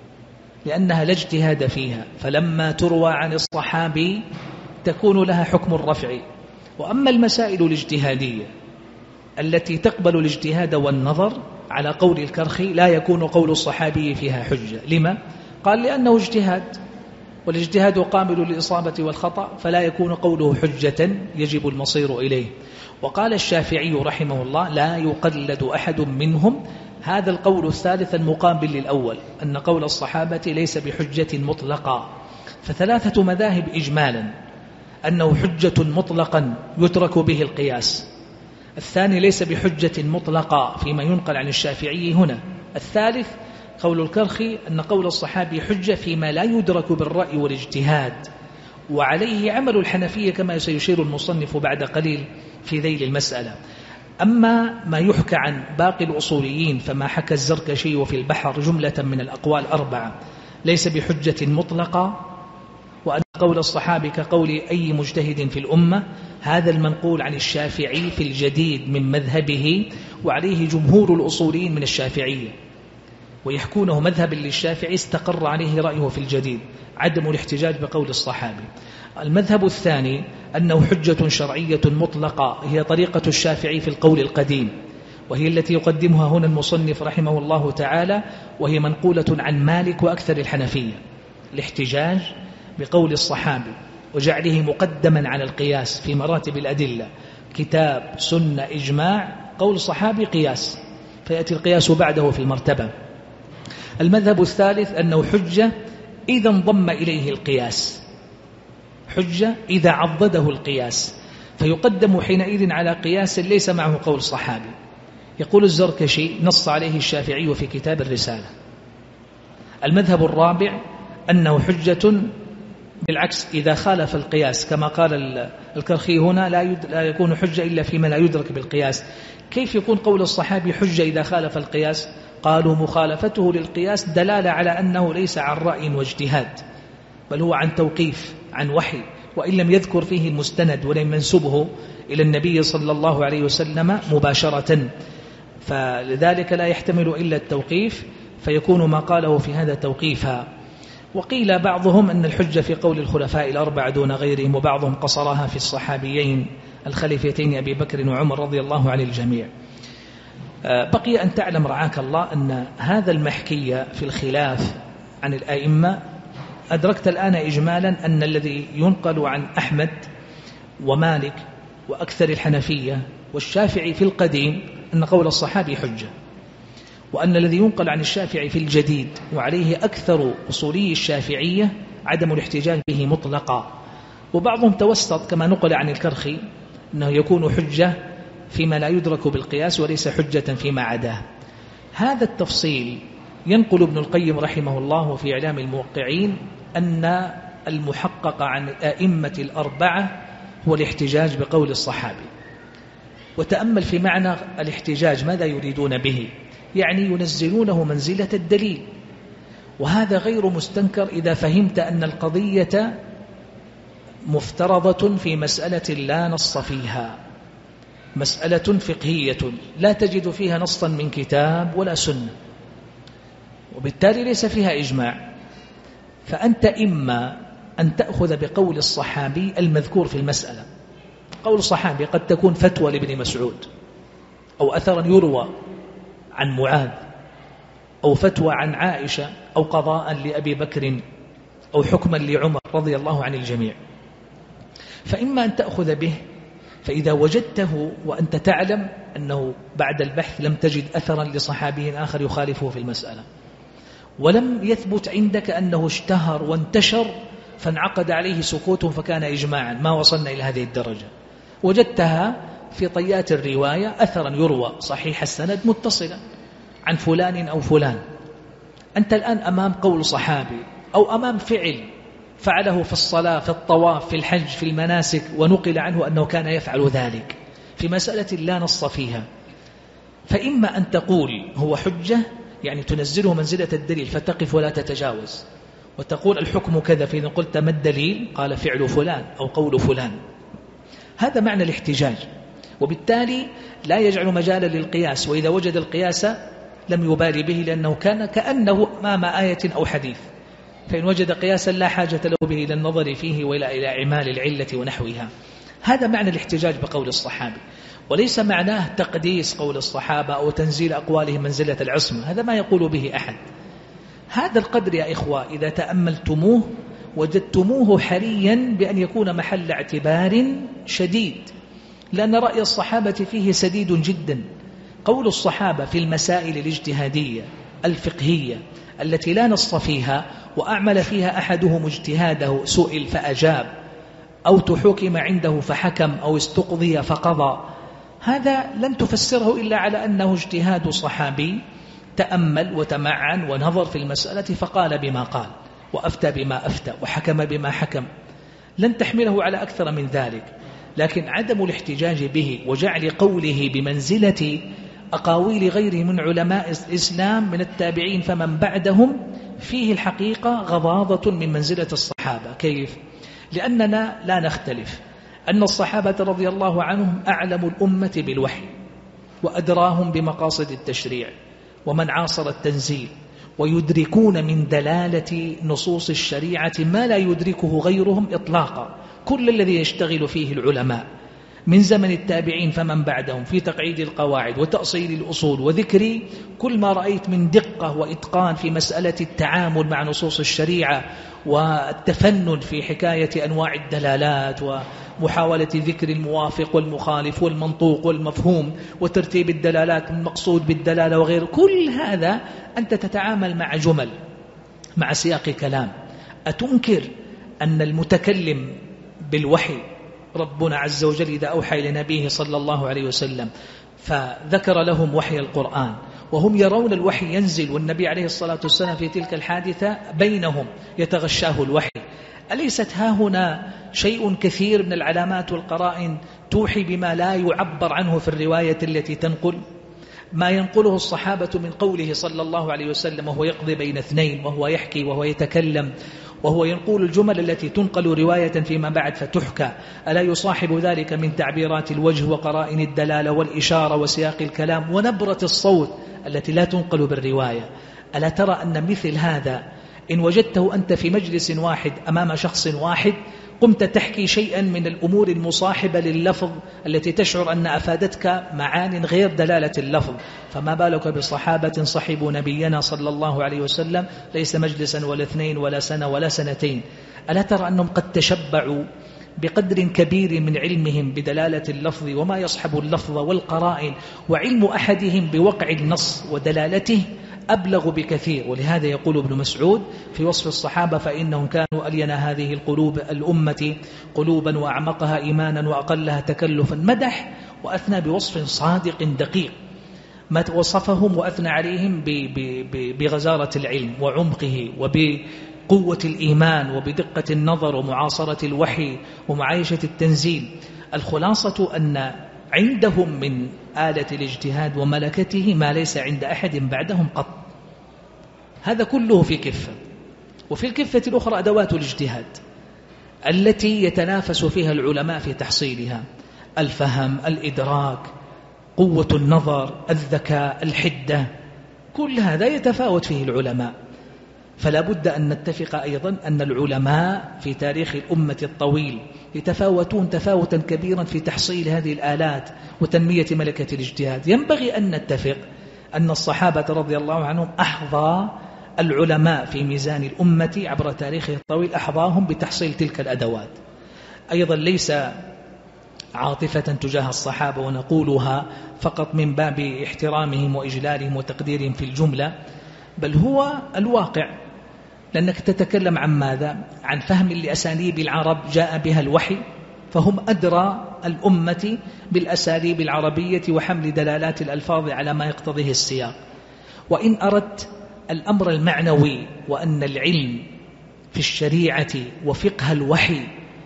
لأنها لا اجتهاد فيها، فلما تروى عن الصحابي تكون لها حكم الرفع. وأما المسائل الاجتهادية التي تقبل الاجتهاد والنظر على قول الكرخي لا يكون قول الصحابي فيها حجة. لما؟ قال: لأنه اجتهاد، والاجتهاد قابل للإصابة والخطأ، فلا يكون قوله حجة يجب المصير إليه. وقال الشافعي رحمه الله: لا يقلد أحد منهم. هذا القول الثالث المقابل للأول، أن قول الصحابة ليس بحجة مطلقا. فثلاثة مذاهب إجمالا: أنه حجة مطلقا يترك به القياس، الثاني ليس بحجة مطلقة فيما ينقل عن الشافعي هنا، الثالث قول الكرخي أن قول الصحابي حجة فيما لا يدرك بالرأي والاجتهاد. وعليه عمل الحنفية كما سيشير المصنف بعد قليل في ذيل المسألة. أما ما يحكى عن باقي الأصوليين فما حكى الزركشي في البحر جملة من الأقوال 4 ليس بحجة مطلقة، وأن قول الصحابي كقول أي مجتهد في الأمة، هذا المنقول عن الشافعي في الجديد من مذهبه، وعليه جمهور الأصوليين من الشافعية، ويحكونه مذهب للشافعي استقر عليه رأيه في الجديد، عدم الاحتجاج بقول الصحابي. المذهب الثاني أنه حجة شرعية مطلقة، هي طريقة الشافعي في القول القديم، وهي التي يقدمها هنا المصنف رحمه الله تعالى، وهي منقولة عن مالك وأكثر الحنفية، الاحتجاج بقول الصحابي وجعله مقدما على القياس في مراتب الأدلة، كتاب سنة إجماع، قول صحابي قياس، فيأتي القياس بعده في المرتبة. المذهب الثالث أنه حجة إذا انضم إليه القياس، حجة إذا عضده القياس، فيقدم حينئذ على قياس ليس معه قول صحابي. يقول الزركشي: نص عليه الشافعي في كتاب الرسالة. المذهب الرابع أنه حجة بالعكس إذا خالف القياس، كما قال الكرخي هنا: لا يكون حجة إلا فيما لا يدرك بالقياس. كيف يكون قول الصحابي حجة إذا خالف القياس؟ قالوا: مخالفته للقياس دلالة على أنه ليس عن رأي واجتهاد، بل هو عن توقيف، عن وحي، وإن لم يذكر فيه المستند ولم ينسبه إلى النبي صلى الله عليه وسلم مباشرة، فلذلك لا يحتمل إلا التوقيف، فيكون ما قاله في هذا توقيفا. وقيل بعضهم أن الحجة في قول الخلفاء الأربعة دون غيرهم، وبعضهم قصرها في الصحابيين الخليفتين أبي بكر وعمر رضي الله عن الجميع. بقي أن تعلم رعاك الله أن هذا المحكي في الخلاف عن الأئمة أدركت الآن إجمالا أن الذي ينقل عن أحمد ومالك وأكثر الحنفية والشافعي في القديم أن قول الصحابي حجة، وأن الذي ينقل عن الشافعي في الجديد وعليه أكثر أصولي الشافعية عدم الاحتجاج به مطلقا. وبعضهم توسط كما نقل عن الكرخي أنه يكون حجة فيما لا يدرك بالقياس وليس حجة فيما عداه. هذا التفصيل ينقل ابن القيم رحمه الله في إعلام الموقعين أن المحقق عن الأئمة الأربعة هو الاحتجاج بقول الصحابي. وتأمل في معنى الاحتجاج ماذا يريدون به، يعني ينزلونه منزلة الدليل، وهذا غير مستنكر إذا فهمت أن القضية مفترضة في مسألة لا نص فيها، مسألة فقهية لا تجد فيها نصا من كتاب ولا سنة، وبالتالي ليس فيها إجماع. فأنت إما أن تأخذ بقول الصحابي المذكور في المسألة. قول الصحابي قد تكون فتوى لابن مسعود أو أثرا يروى عن معاذ، أو فتوى عن عائشة، أو قضاء لأبي بكر، أو حكما لعمر رضي الله عن الجميع. فإما أن تأخذ به، فإذا وجدته وأنت تعلم أنه بعد البحث لم تجد أثرا لصحابي آخر يخالفه في المسألة، ولم يثبت عندك أنه اشتهر وانتشر فانعقد عليه سكوت فكان إجماعا، ما وصلنا إلى هذه الدرجة، وجدتها في طيات الرواية أثرا يروى صحيح السند متصلا عن فلان أو فلان، أنت الآن أمام قول صحابي أو أمام فعل فعله في الصلاة، في الطواف، في الحج، في المناسك، ونقل عنه أنه كان يفعل ذلك في مسألة لا نص فيها. فإما أن تقول هو حجة، يعني تنزله منزلة الدليل فتقف ولا تتجاوز، وتقول الحكم كذا، فإذا قلت ما الدليل؟ قال فعل فلان أو قول فلان. هذا معنى الاحتجاج، وبالتالي لا يجعل مجالا للقياس، وإذا وجد القياس لم يبالي به لأنه كان كأنه أمام آية أو حديث، فإن وجد قياسا لا حاجة له به إلى النظر فيه وإلى إعمال العلة ونحوها. هذا معنى الاحتجاج بقول الصحابي، وليس معناه تقديس قول الصحابة أو تنزيل أقوالهم منزلة العصمة، هذا ما يقول به أحد. هذا القدر يا إخوة إذا تأملتموه وجدتموه حريا بأن يكون محل اعتبار شديد، لأن رأي الصحابة فيه سديد جدا. قول الصحابة في المسائل الاجتهادية الفقهية التي لا نص فيها وأعمل فيها أحدهم اجتهاده، سئل فأجاب، أو تحكم عنده فحكم، أو استقضي فقضى، هذا لن تفسره إلا على أنه اجتهاد صحابي تأمل وتمعن ونظر في المسألة فقال بما قال، وأفتى بما أفتى، وحكم بما حكم، لن تحمله على أكثر من ذلك. لكن عدم الاحتجاج به وجعل قوله بمنزلة أقاويل غيره من علماء الإسلام من التابعين فمن بعدهم فيه الحقيقة غضاضة من منزلة الصحابة. كيف؟ لأننا لا نختلف أن الصحابة رضي الله عنهم أعلم الأمة بالوحي، وأدراهم بمقاصد التشريع ومن عاصر التنزيل، ويدركون من دلالة نصوص الشريعة ما لا يدركه غيرهم إطلاقا. كل الذي يشتغل فيه العلماء من زمن التابعين فمن بعدهم في تقعيد القواعد وتأصيل الأصول وذكر كل ما رأيت من دقة وإتقان في مسألة التعامل مع نصوص الشريعة، والتفنن في حكاية أنواع الدلالات، ومحاولة ذكر الموافق والمخالف والمنطوق والمفهوم، وترتيب الدلالات المقصود بالدلالة وغيره، كل هذا أنت تتعامل مع جمل، مع سياق كلام. أتنكر أن المتكلم بالوحي ربنا عز وجل إذا أوحى لنبيه صلى الله عليه وسلم فذكر لهم وحي القرآن، وهم يرون الوحي ينزل والنبي عليه الصلاة والسلام في تلك الحادثة بينهم يتغشاه الوحي، أليست هاهنا شيء كثير من العلامات والقرائن توحي بما لا يعبر عنه في الرواية التي تنقل؟ ما ينقله الصحابة من قوله صلى الله عليه وسلم وهو يقضي بين اثنين، وهو يحكي وهو يتكلم، وهو ينقل الجمل التي تنقل رواية فيما بعد فتحكى، ألا يصاحب ذلك من تعبيرات الوجه وقرائن الدلالة والإشارة وسياق الكلام ونبرة الصوت التي لا تنقل بالرواية؟ ألا ترى أن مثل هذا إن وجدته أنت في مجلس واحد أمام شخص واحد قمت تحكي شيئا من الأمور المصاحبة لللفظ التي تشعر أن أفادتك معان غير دلالة اللفظ، فما بالك بصحابة صحبوا نبينا صلى الله عليه وسلم ليس مجلسا ولا اثنين ولا سنة ولا سنتين؟ ألا ترى أنهم قد تشبعوا بقدر كبير من علمهم بدلالة اللفظ وما يصحب اللفظ والقرائن، وعلم أحدهم بوقع النص ودلالته أبلغ بكثير. ولهذا يقول ابن مسعود في وصف الصحابة فإنهم كانوا ألين هذه القلوب الأمة قلوبا وأعمقها إيمانا وأقلها تكلفا، مدح وأثنى بوصف صادق دقيق، ما وصفهم وأثنى عليهم بغزارة العلم وعمقه وبقوة الإيمان وبدقة النظر ومعاصرة الوحي ومعايشة التنزيل. الخلاصة أن عندهم من آلة الاجتهاد وملكته ما ليس عند أحد بعدهم قط. هذا كله في كفة، وفي الكفة الأخرى أدوات الاجتهاد التي يتنافس فيها العلماء في تحصيلها: الفهم، الإدراك، قوة النظر، الذكاء، الحدة، كل هذا يتفاوت فيه العلماء. فلا بد أن نتفق أيضا أن العلماء في تاريخ الأمة الطويل يتفاوتون تفاوتا كبيرا في تحصيل هذه الآلات وتنمية ملكة الاجتهاد. ينبغي أن نتفق أن الصحابة رضي الله عنهم أحظى العلماء في ميزان الأمة عبر تاريخه الطويل، أحظاهم بتحصيل تلك الأدوات. أيضا ليس عاطفة تجاه الصحابة ونقولها فقط من باب احترامهم وإجلالهم وتقديرهم في الجملة، بل هو الواقع، لأنك تتكلم عن ماذا؟ عن فهم لأساليب العرب جاء بها الوحي، فهم أدرى الأمة بالأساليب العربية وحمل دلالات الألفاظ على ما يقتضيه السياق. وإن أردت الأمر المعنوي، وأن العلم في الشريعة وفقه الوحي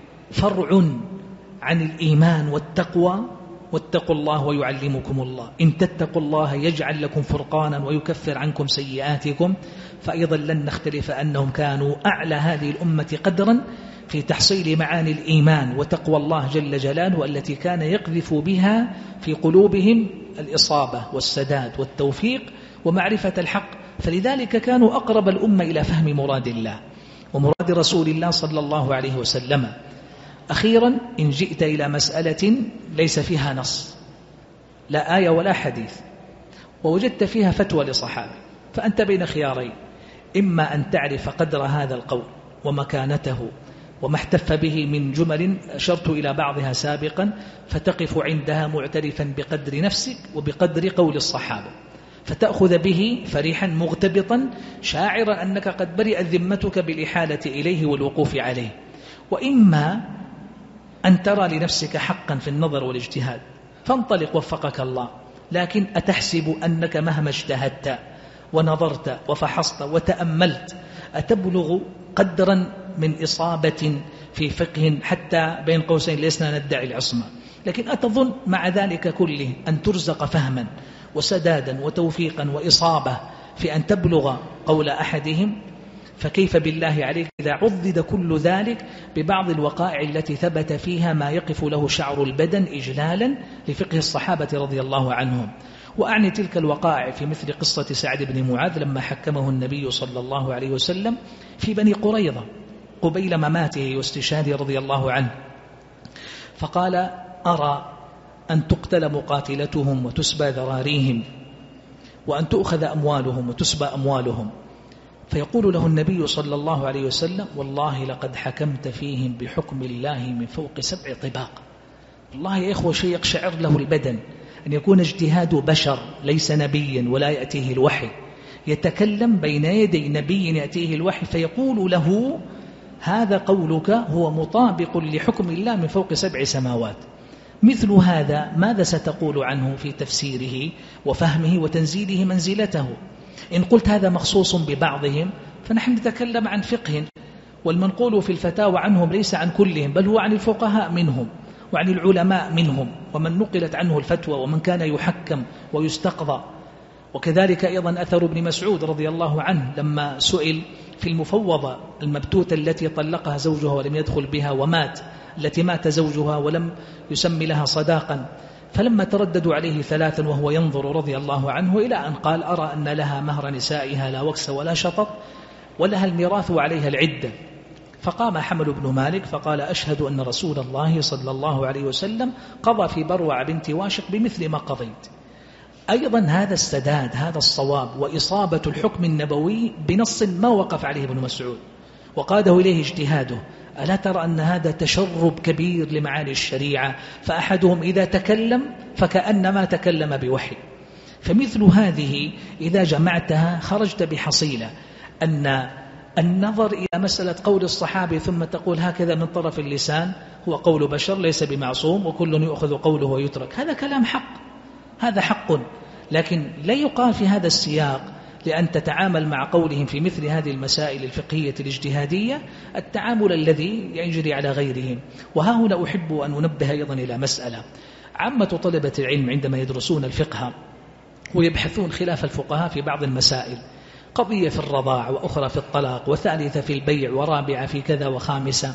فرع عن الإيمان والتقوى، واتقوا الله ويعلمكم الله، إن تتقوا الله يجعل لكم فرقانا ويكفر عنكم سيئاتكم، فأيضا لن نختلف أنهم كانوا أعلى هذه الأمة قدرا في تحصيل معاني الإيمان وتقوى الله جل جلاله، التي كان يقذف بها في قلوبهم الإصابة والسداد والتوفيق ومعرفة الحق، فلذلك كانوا أقرب الأمة إلى فهم مراد الله ومراد رسول الله صلى الله عليه وسلم. أخيرا، إن جئت إلى مسألة ليس فيها نص، لا آية ولا حديث، ووجدت فيها فتوى لصحابي، فأنت بين خيارين: إما أن تعرف قدر هذا القول ومكانته وما احتف به من جمل أشرت إلى بعضها سابقا، فتقف عندها معترفا بقدر نفسك وبقدر قول الصحابة، فتأخذ به فرحا مغتبطا شاعرا أنك قد برئت ذمتك بالإحالة إليه والوقوف عليه. وإما أن ترى لنفسك حقا في النظر والاجتهاد، فانطلق وفقك الله، لكن أتحسب أنك مهما اجتهدت ونظرت وفحصت وتأملت أتبلغ قدرا من إصابة في فقه حتى بين قوسين لسنا ندعي العصمة، لكن أتظن مع ذلك كله أن ترزق فهما وسدادا وتوفيقا وإصابة في أن تبلغ قول أحدهم؟ فكيف بالله عليك إذا عضد كل ذلك ببعض الوقائع التي ثبت فيها ما يقف له شعر البدن إجلالا لفقه الصحابة رضي الله عنهم. وأعني تلك الوقائع في مثل قصة سعد بن معاذ لما حكمه النبي صلى الله عليه وسلم في بني قريظة قبيل مماته واستشهاده رضي الله عنه، فقال: أرى أن تقتل مقاتلتهم وتسبى ذراريهم، وأن تؤخذ أموالهم وتسبى أموالهم. فيقول له النبي صلى الله عليه وسلم: والله لقد حكمت فيهم بحكم الله من فوق 7 طباق. والله يا إخوة شيء يقشعر له البدن أن يكون اجتهاد بشر ليس نبيا ولا يأتيه الوحي يتكلم بين يدي نبي يأتيه الوحي، فيقول له: هذا قولك هو مطابق لحكم الله من فوق 7 سماوات. مثل هذا ماذا ستقول عنه في تفسيره وفهمه وتنزيله منزلته؟ إن قلت هذا مخصوص ببعضهم فنحن نتكلم عن فقه، والمنقول في الفتاوى عنهم ليس عن كلهم، بل هو عن الفقهاء منهم وعن العلماء منهم، ومن نقلت عنه الفتوى ومن كان يحكم ويستقضى. وكذلك أيضا أثر ابن مسعود رضي الله عنه لما سئل في المفوضة المبتوتة التي طلقها زوجها ولم يدخل بها ومات، التي مات زوجها ولم يسمي لها صداقا، فلما ترددوا عليه 3 وهو ينظر رضي الله عنه إلى أن قال: أرى أن لها مهر نسائها لا وكس ولا شطط، ولها الميراث وعليها العدة. فقام حمل بن مالك فقال: أشهد أن رسول الله صلى الله عليه وسلم قضى في بروع بنت واشق بمثل ما قضيت. أيضا هذا السداد، هذا الصواب وإصابة الحكم النبوي بنص ما وقف عليه ابن مسعود وقاده إليه اجتهاده. ألا ترى أن هذا تشرب كبير لمعاني الشريعة؟ فأحدهم إذا تكلم فكأنما تكلم بوحي. فمثل هذه إذا جمعتها خرجت بحصيلة أن النظر إلى مسألة قول الصحابي ثم تقول هكذا من طرف اللسان هو قول بشر ليس بمعصوم وكل يأخذ قوله ويترك، هذا كلام حق، هذا حق، لكن لا يقال في هذا السياق لأن تتعامل مع قولهم في مثل هذه المسائل الفقهية الاجتهادية التعامل الذي يجري على غيرهم. وها هنا أحب أن أنبه أيضا إلى مسألة: عامة طلبة العلم عندما يدرسون الفقه ويبحثون خلاف الفقهاء في بعض المسائل، قضية في الرضاع وأخرى في الطلاق وثالثة في البيع ورابعة في كذا وخامسة،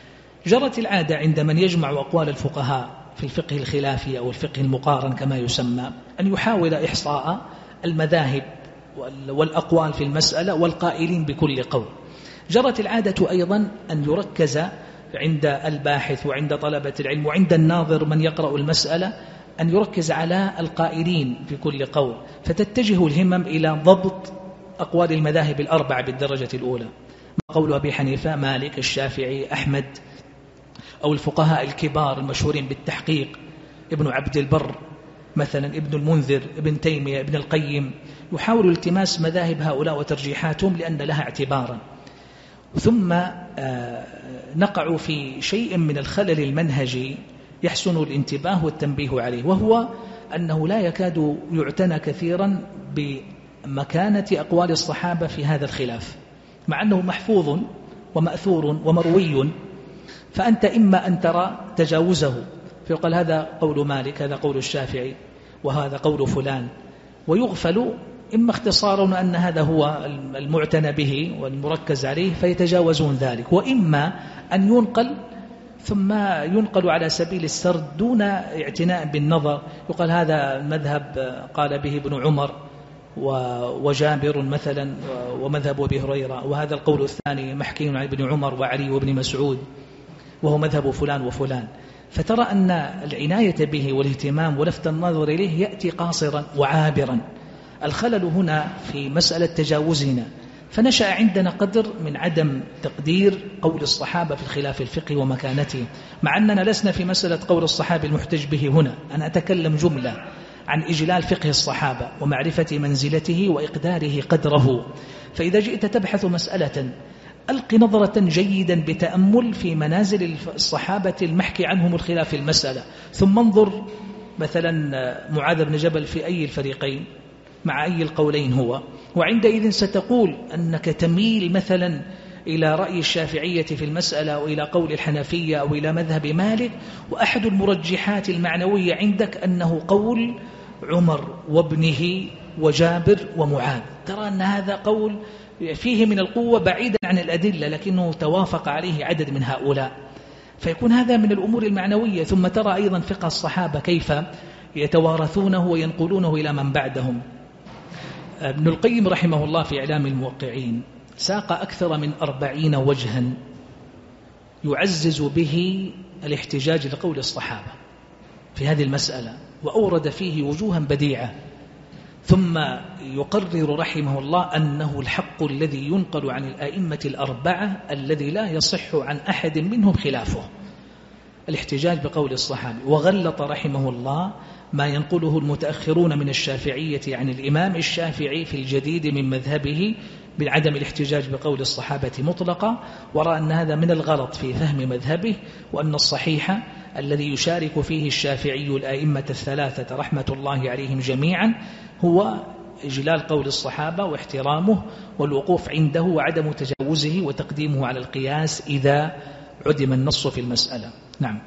جرت العادة عند من يجمع أقوال الفقهاء في الفقه الخلافي أو الفقه المقارن كما يسمى أن يحاول إحصاء المذاهب والأقوال في المسألة والقائلين بكل قول. جرت العادة أيضا أن يركز عند الباحث وعند طلبة العلم وعند الناظر من يقرأ المسألة أن يركز على القائلين في كل قول، فتتجه الهمم إلى ضبط أقوال المذاهب الأربعة بالدرجة الأولى، ما قول أبي حنيفة، مالك، الشافعي، أحمد، أو الفقهاء الكبار المشهورين بالتحقيق، ابن عبد البر مثلا، ابن المنذر، ابن تيمية، ابن القيم، يحاول التماس مذاهب هؤلاء وترجيحاتهم لأن لها اعتبارا. ثم نقع في شيء من الخلل المنهجي يحسن الانتباه والتنبيه عليه، وهو أنه لا يكاد يعتنى كثيرا بمكانة أقوال الصحابة في هذا الخلاف، مع أنه محفوظ ومأثور ومروي، فأنت إما أن ترى تجاوزه فيقال هذا قول مالك، هذا قول الشافعي، وهذا قول فلان، ويغفل إما اختصارا أن هذا هو المعتنى به والمركز عليه فيتجاوزون ذلك، وإما أن ينقل ثم ينقل على سبيل السرد دون اعتناء بالنظر، يقال هذا مذهب قال به ابن عمر وجابر مثلا ومذهب أبي هريرة، وهذا القول الثاني محكي عن ابن عمر وعلي وابن مسعود وهو مذهب فلان وفلان، فترى أن العناية به والاهتمام ولفت النظر إليه يأتي قاصرا وعابرا. الخلل هنا في مسألة تجاوزنا، فنشأ عندنا قدر من عدم تقدير قول الصحابة في الخلاف الفقهي ومكانته، مع أننا لسنا في مسألة قول الصحابي المحتج به هنا، أنا أتكلم جملة عن إجلال فقه الصحابة ومعرفة منزلته وإقداره قدره. فإذا جئت تبحث مسألة ألق نظرة جيدا بتأمل في منازل الصحابة المحكي عنهم الخلاف المسألة، ثم انظر مثلا معاذ بن جبل في أي الفريقين مع أي القولين هو، وعندئذ ستقول أنك تميل مثلا إلى رأي الشافعية في المسألة أو إلى قول الحنفية أو إلى مذهب مالك، وأحد المرجحات المعنوية عندك أنه قول عمر وابنه وجابر ومعاذ، ترى أن هذا قول فيه من القوة بعيدا عن الأدلة لكنه توافق عليه عدد من هؤلاء، فيكون هذا من الأمور المعنوية. ثم ترى أيضا فقه الصحابة كيف يتوارثونه وينقلونه إلى من بعدهم. ابن القيم رحمه الله في إعلام الموقعين ساق أكثر من 40 وجها يعزز به الاحتجاج لقول الصحابة في هذه المسألة، وأورد فيه وجوها بديعة، ثم يقرر رحمه الله أنه الحق الذي ينقل عن الأئمة الأربعة الذي لا يصح عن أحد منهم خلافه، الاحتجاج بقول الصحابي. وغلط رحمه الله ما ينقله المتأخرون من الشافعية عن الإمام الشافعي في الجديد من مذهبه بعدم الاحتجاج بقول الصحابة مطلقا، ورأى أن هذا من الغلط في فهم مذهبه، وأن الصحيح الذي يشارك فيه الشافعي الأئمة الثلاثة رحمة الله عليهم جميعا هو إجلال قول الصحابة واحترامه والوقوف عنده وعدم تجاوزه وتقديمه على القياس إذا عدم النص في المسألة. نعم.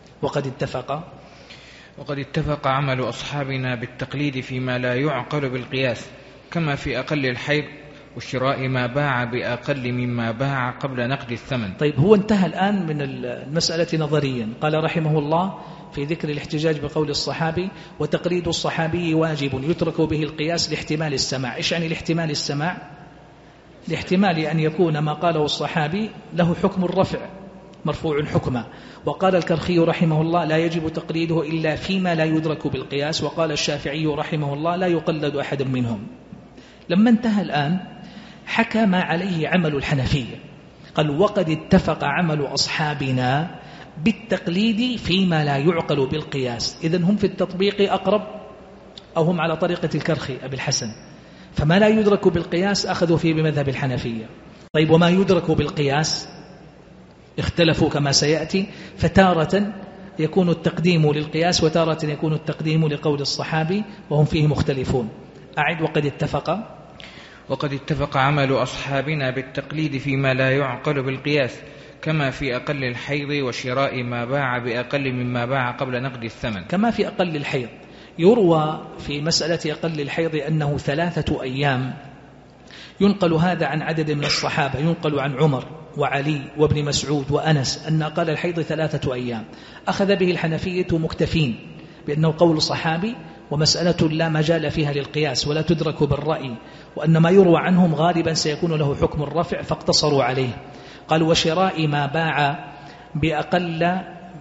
وقد اتفق عمل أصحابنا بالتقليد فيما لا يعقل بالقياس، كما في أقل الحيض والشراء ما باع بأقل مما باع قبل نقد الثمن. طيب، هو انتهى الآن من المسألة نظريا، قال رحمه الله في ذكر الاحتجاج بقول الصحابي: وتقليد الصحابي واجب يترك به القياس لاحتمال السماع. إيش يعني الاحتمال السماع؟ لاحتمال أن يكون ما قاله الصحابي له حكم الرفع مرفوع حكما. وقال الكرخي رحمه الله: لا يجب تقليده إلا فيما لا يدرك بالقياس. وقال الشافعي رحمه الله: لا يقلد أحد منهم. لما انتهى الآن حكى ما عليه عمل الحنفية، قال: وقد اتفق عمل أصحابنا بالتقليد فيما لا يعقل بالقياس. إذن هم في التطبيق أقرب أو هم على طريقة الكرخي أبي الحسن، فما لا يدرك بالقياس أخذوا فيه بمذهب الحنفية. طيب، وما يدرك بالقياس اختلفوا كما سيأتي، فتارة يكون التقديم للقياس وتارة يكون التقديم لقول الصحابي، وهم فيه مختلفون. أعد: وقد اتفق عمل أصحابنا بالتقليد فيما لا يعقل بالقياس، كما في أقل الحيض وشراء ما باع بأقل مما باع قبل نقد الثمن. كما في أقل الحيض، يروى في مسألة أقل الحيض أنه 3 أيام، ينقل هذا عن عدد من الصحابة، ينقل عن عمر وعلي وابن مسعود وأنس أن أقل الحيض 3 أيام. أخذ به الحنفية مكتفين بأنه قول صحابي ومسألة لا مجال فيها للقياس ولا تدرك بالرأي، وأن ما يروى عنهم غالبا سيكون له حكم الرفع، فاقتصروا عليه. قال: وشراء ما باع بأقل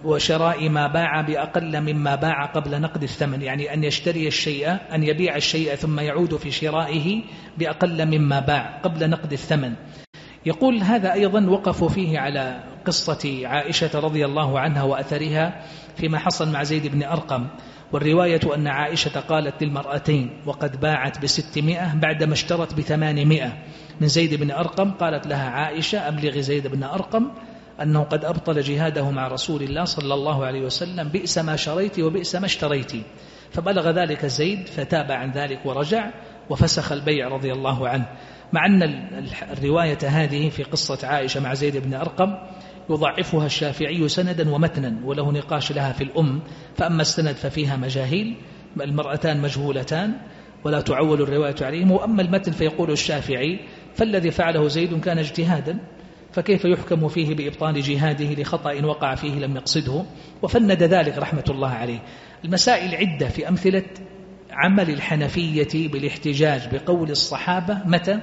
وشراء ما باع بأقل مما باع قبل نقد الثمن، يعني أن يشتري الشيء، أن يبيع الشيء ثم يعود في شرائه بأقل مما باع قبل نقد الثمن. يقول هذا أيضا وقفوا فيه على قصة عائشة رضي الله عنها وأثرها فيما حصل مع زيد بن أرقم، والرواية أن عائشة قالت للمرأتين وقد باعت ب600 بعدما اشترت ب800 من زيد بن أرقم، قالت لها عائشة أبلغ زيد بن أرقم أنه قد أبطل جهاده مع رسول الله صلى الله عليه وسلم، بئس ما شريت وبئس ما اشتريت. فبلغ ذلك زيد فتاب عن ذلك ورجع وفسخ البيع رضي الله عنه. مع أن الرواية هذه في قصة عائشة مع زيد بن أرقم يضعفها الشافعي سندا ومتنا، وله نقاش لها في الأم، فأما السند ففيها مجاهيل، المرأتان مجهولتان ولا تعول الرواية عليهم، وأما المتن فيقول الشافعي فالذي فعله زيد كان اجتهادا، فكيف يحكم فيه بإبطال جهاده لخطأ وقع فيه لم يقصده، وفند ذلك رحمة الله عليه. المسائل عدة في أمثلة عمل الحنفية بالاحتجاج بقول الصحابة متى؟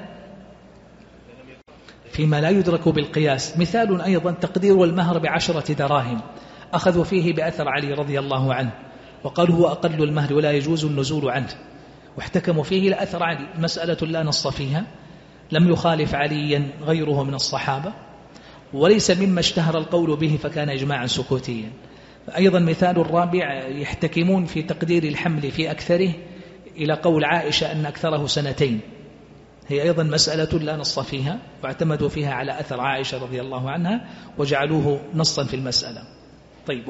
فيما لا يدرك بالقياس. مثال أيضا تقدير المهر ب10 دراهم، أخذوا فيه بأثر علي رضي الله عنه وقالوا هو أقل المهر ولا يجوز النزول عنه، واحتكموا فيه لأثر علي. مسألة لا نص فيها، لم يخالف عليا غيره من الصحابة، وليس مما اشتهر القول به فكان إجماعا سكوتيا. أيضا مثال الرابع يحتكمون في تقدير الحمل في أكثره إلى قول عائشة أن أكثره 2، هي أيضا مسألة لا نص فيها، واعتمدوا فيها على أثر عائشة رضي الله عنها وجعلوه نصا في المسألة. طيب،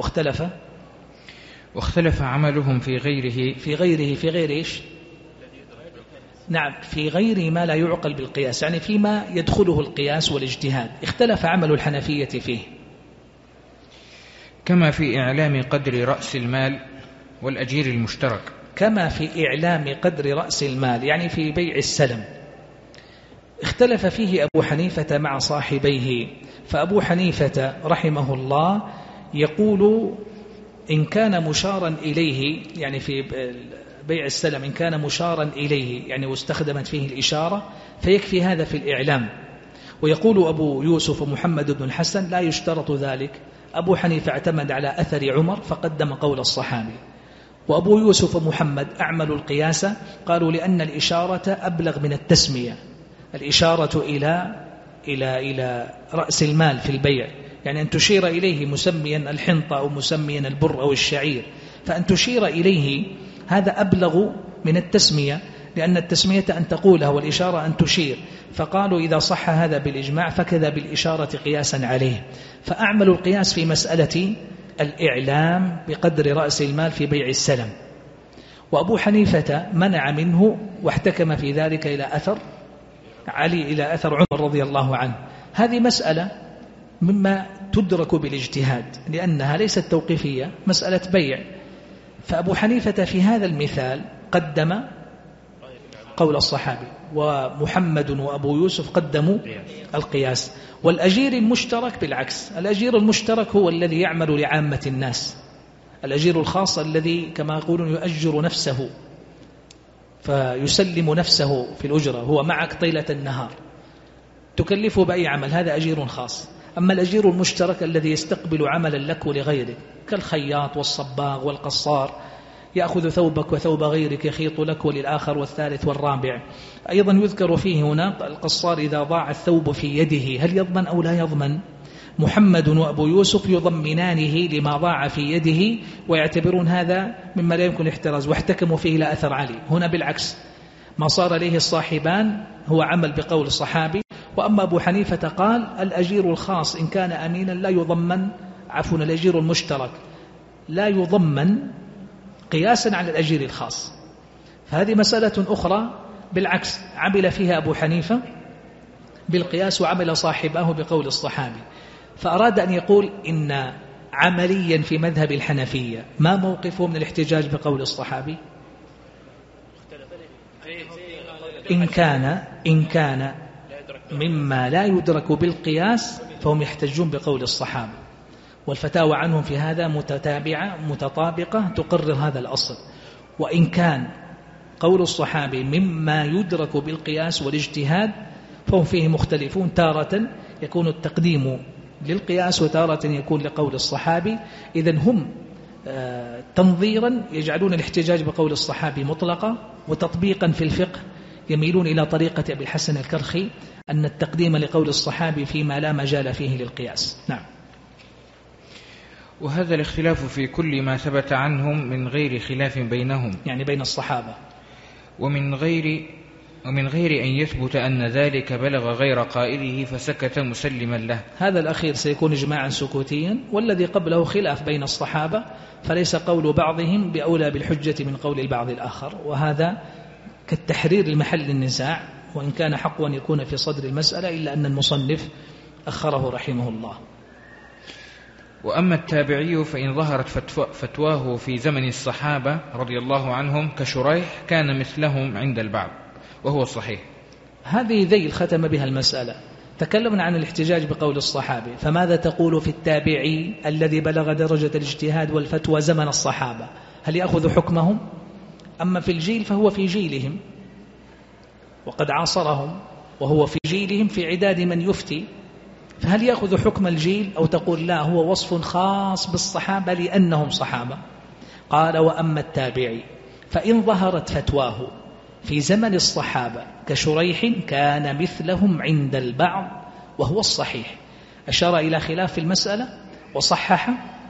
واختلف عملهم في غير إيش؟ نعم، في غير ما لا يعقل بالقياس، يعني فيما يدخله القياس والاجتهاد. اختلف عمل الحنفية فيه كما في إعلام قدر رأس المال والأجير المشترك. كما في إعلام قدر رأس المال، يعني في بيع السلم. اختلف فيه أبو حنيفة مع صاحبيه، فأبو حنيفة رحمه الله يقول إن كان مشارا إليه، يعني في بيع السلم إن كان مشارا إليه يعني واستخدمت فيه الإشارة فيكفي هذا في الإعلام. ويقول أبو يوسف محمد بن الحسن لا يشترط ذلك. أبو حنيفة اعتمد على أثر عمر فقدم قول الصحابي، وأبو يوسف محمد أعمل القياس، قالوا لأن الإشارة أبلغ من التسمية. الإشارة إلى رأس المال في البيع، يعني أن تشير إليه مسميا الحنطة أو مسميا البر أو الشعير، فأن تشير إليه هذا أبلغ من التسمية، لأن التسمية أن تقولها والإشارة أن تشير. فقالوا إذا صح هذا بالإجماع فكذا بالإشارة قياسا عليه. فأعمل القياس في مسألة الإعلام بقدر رأس المال في بيع السلم. وأبو حنيفة منع منه واحتكم في ذلك إلى أثر علي، إلى أثر عمر رضي الله عنه. هذه مسألة مما تدرك بالاجتهاد لأنها ليست توقيفية، مسألة بيع. فأبو حنيفة في هذا المثال قدم قول الصحابي، ومحمد وأبو يوسف قدموا القياس. والأجير المشترك بالعكس، الأجير المشترك هو الذي يعمل لعامة الناس، الأجير الخاص الذي كما يقولون يؤجر نفسه فيسلم نفسه في الأجرة، هو معك طيلة النهار تكلفه بأي عمل، هذا أجير خاص. أما الأجير المشترك الذي يستقبل عملا لك ولغيرك كالخياط والصباغ والقصار، يأخذ ثوبك وثوب غيرك يخيط لك وللآخر والثالث والرابع. أيضا يذكر فيه هنا القصار إذا ضاع الثوب في يده هل يضمن أو لا يضمن؟ محمد وأبو يوسف يضمنانه لما ضاع في يده ويعتبرون هذا مما لا يمكن الاحتراز، واحتكموا فيه لا أثر عليه. هنا بالعكس، ما صار إليه الصاحبان هو عمل بقول الصحابي. وأما أبو حنيفة قال الأجير الخاص إن كان أمينا لا يضمن، عفوا الأجير المشترك لا يضمن قياسا على الأجير الخاص. فهذه مسألة أخرى بالعكس، عمل فيها أبو حنيفة بالقياس وعمل صاحبه بقول الصحابي. فأراد أن يقول إن عمليا في مذهب الحنفية ما موقفه من الاحتجاج بقول الصحابي؟ إن كان مما لا يدرك بالقياس فهم يحتجون بقول الصحابة، والفتاوى عنهم في هذا متتابعة متطابقة تقرر هذا الأصل. وإن كان قول الصحابي مما يدرك بالقياس والاجتهاد فهم فيه مختلفون، تارة يكون التقديم للقياس وتارة يكون لقول الصحابي. إذن هم تنظيرا يجعلون الاحتجاج بقول الصحابي مطلقة، وتطبيقا في الفقه يميلون إلى طريقة أبي الحسن الكرخي أن التقديم لقول الصحابي فيما لا مجال فيه للقياس. نعم. وهذا الاختلاف في كل ما ثبت عنهم من غير خلاف بينهم، يعني بين الصحابة، ومن غير أن يثبت أن ذلك بلغ غير قائله فسكت مسلما له. هذا الأخير سيكون إجماعا سكوتيا، والذي قبله خلاف بين الصحابة، فليس قول بعضهم بأولى بالحجة من قول البعض الآخر، وهذا كالتحرير المحل النزاع، وإن كان حق أن يكون في صدر المسألة، إلا أن المصنف أخره رحمه الله. وأما التابعي فإن ظهرت فتواه في زمن الصحابة رضي الله عنهم كشريح كان مثلهم عند البعض، وهو الصحيح. هذه ذيل ختم بها المسألة. تكلمنا عن الاحتجاج بقول الصحابي، فماذا تقول في التابعي الذي بلغ درجة الاجتهاد والفتوى زمن الصحابة؟ هل يأخذ حكمهم؟ أما في الجيل فهو في جيلهم وقد عاصرهم، وهو في جيلهم في عداد من يفتي، فهل يأخذ حكم الجيل أو تقول لا هو وصف خاص بالصحابة لأنهم صحابة؟ قال وأما التابعي فإن ظهرت فتواه في زمن الصحابة كشريح كان مثلهم عند البعض، وهو الصحيح. أشار إلى خلاف في المسألة وصحح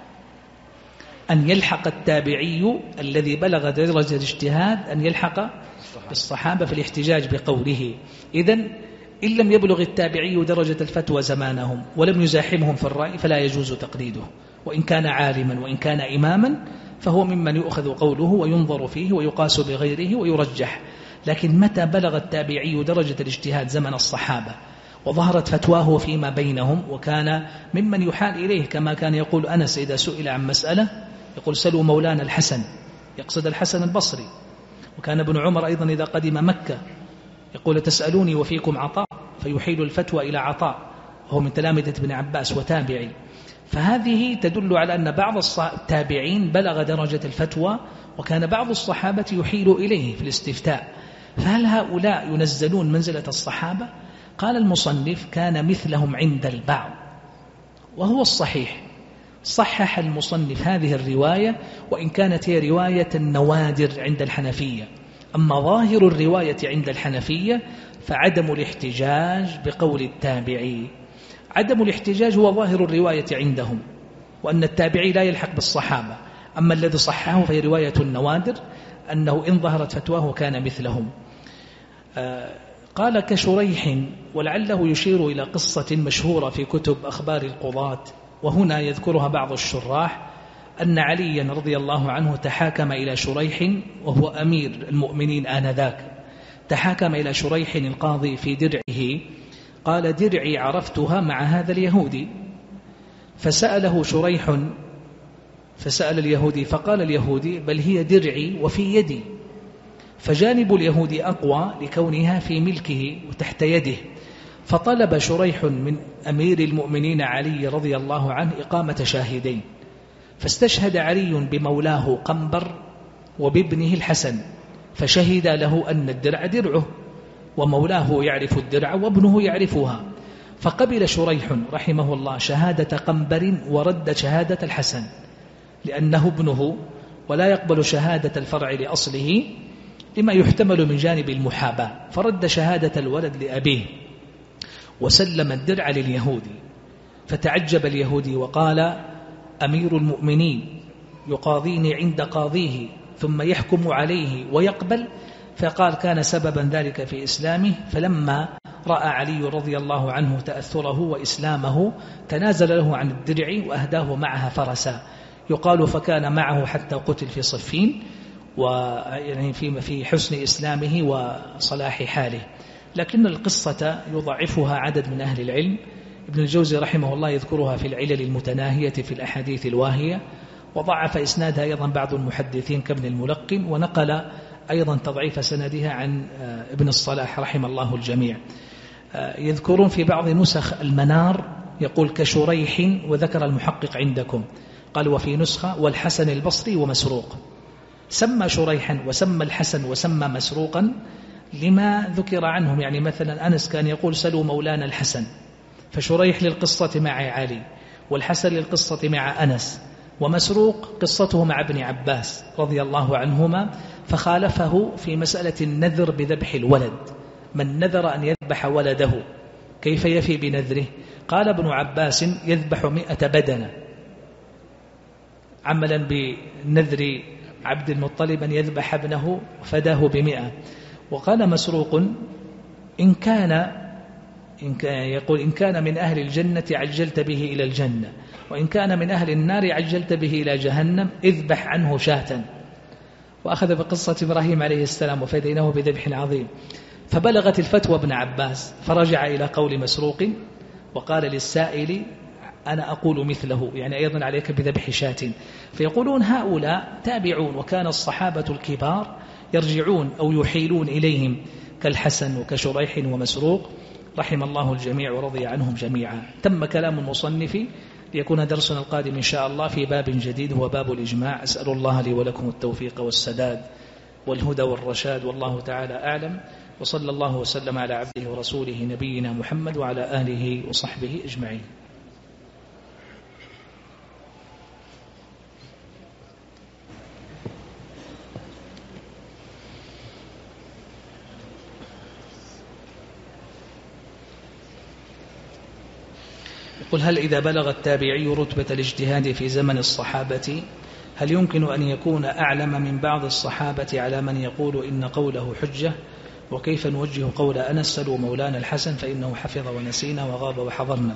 أن يلحق التابعي الذي بلغ درجة الاجتهاد أن يلحق بالصحابة في الاحتجاج بقوله. إذن إن لم يبلغ التابعي درجة الفتوى زمانهم ولم يزاحمهم في الرأي فلا يجوز تقليده، وإن كان عالما وإن كان إماما فهو ممن يؤخذ قوله وينظر فيه ويقاس بغيره ويرجح. لكن متى بلغ التابعي درجة الاجتهاد زمن الصحابة وظهرت فتواه فيما بينهم وكان ممن يحال إليه، كما كان يقول أنس إذا سئل عن مسألة يقول سلوا مولانا الحسن، يقصد الحسن البصري. وكان ابن عمر أيضا إذا قدم مكة يقول تسألوني وفيكم عطاء، فيحيل الفتوى إلى عطاء وهو من تلامذة ابن عباس وتابعي. فهذه تدل على أن بعض التابعين بلغ درجة الفتوى وكان بعض الصحابة يحيل إليه في الاستفتاء، فهل هؤلاء ينزلون منزلة الصحابة؟ قال المصنف كان مثلهم عند البعض، وهو الصحيح. صحح المصنف هذه الرواية وإن كانت هي رواية النوادر عند الحنفية. أما ظاهر الرواية عند الحنفية فعدم الاحتجاج بقول التابعي. عدم الاحتجاج هو ظاهر الرواية عندهم، وأن التابعي لا يلحق بالصحابة. أما الذي صححه فهي رواية النوادر أنه إن ظهرت فتواه كان مثلهم. قال كشريح، ولعله يشير إلى قصة مشهورة في كتب أخبار القضاة، وهنا يذكرها بعض الشراح، أن عليا رضي الله عنه تحاكم إلى شريح وهو أمير المؤمنين آنذاك، تحاكم إلى شريح القاضي في درعه، قال درعي عرفتها مع هذا اليهودي. فسأله شريح فسأل اليهودي فقال اليهودي بل هي درعي وفي يدي، فجانب اليهودي أقوى لكونها في ملكه وتحت يده. فطلب شريح من أمير المؤمنين علي رضي الله عنه إقامة شاهدين، فاستشهد علي بمولاه قنبر وبابنه الحسن، فشهد له أن الدرع درعه ومولاه يعرف الدرع وابنه يعرفها. فقبل شريح رحمه الله شهادة قنبر ورد شهادة الحسن لأنه ابنه، ولا يقبل شهادة الفرع لأصله لما يحتمل من جانب المحاباة، فرد شهادة الولد لأبيه وسلم الدرع لليهودي. فتعجب اليهودي وقال أمير المؤمنين يقاضيني عند قاضيه ثم يحكم عليه ويقبل؟ فقال كان سببا ذلك في إسلامه، فلما رأى علي رضي الله عنه تأثره وإسلامه تنازل له عن الدرع وأهداه معها فرسا، يقال فكان معه حتى قتل في صفين، ويعني في حسن إسلامه وصلاح حاله. لكن القصة يضعفها عدد من أهل العلم، ابن الجوزي رحمه الله يذكرها في العلل المتناهية في الأحاديث الواهية، وضعف إسنادها أيضا بعض المحدثين كابن الملقن، ونقل أيضا تضعيف سندها عن ابن الصلاح رحمه الله الجميع. يذكرون في بعض نسخ المنار يقول كشريح، وذكر المحقق عندكم قال وفي نسخة والحسن البصري ومسروق، سمى شريحا وسمى الحسن وسمى مسروقا لما ذكر عنهم. يعني مثلا أنس كان يقول سلوا مولانا الحسن، فشريح للقصة مع علي، والحسن للقصة مع أنس، ومسروق قصته مع ابن عباس رضي الله عنهما، فخالفه في مسألة النذر بذبح الولد. من نذر أن يذبح ولده كيف يفي بنذره؟ قال ابن عباس يذبح 100 بدنة عملا بنذر عبد المطلب أن يذبح ابنه فداه ب100. وقال مسروق إن كان من أهل الجنة عجلت به إلى الجنة، وإن كان من أهل النار عجلت به إلى جهنم، اذبح عنه شاة. وأخذ بقصة إبراهيم عليه السلام وفديناه بذبح عظيم. فبلغت الفتوى ابن عباس فرجع إلى قول مسروق وقال للسائل أنا أقول مثله، يعني أيضا عليك بذبح شاة. فيقولون هؤلاء تابعون، وكان الصحابة الكبار يرجعون أو يحيلون إليهم كالحسن وكشريح ومسروق رحم الله الجميع ورضي عنهم جميعا. تم كلام المصنف، ليكون درسنا القادم إن شاء الله في باب جديد هو باب الإجماع. أسأل الله لي ولكم التوفيق والسداد والهدى والرشاد، والله تعالى أعلم، وصلى الله وسلم على عبده ورسوله نبينا محمد وعلى آله وصحبه أجمعين. يقول هل إذا بلغ التابعي رتبة الاجتهاد في زمن الصحابة هل يمكن أن يكون أعلم من بعض الصحابة على من يقول إن قوله حجة؟ وكيف نوجه قول أنس سلوا مولانا الحسن فإنه حفظ ونسينا وغاب وحضرنا؟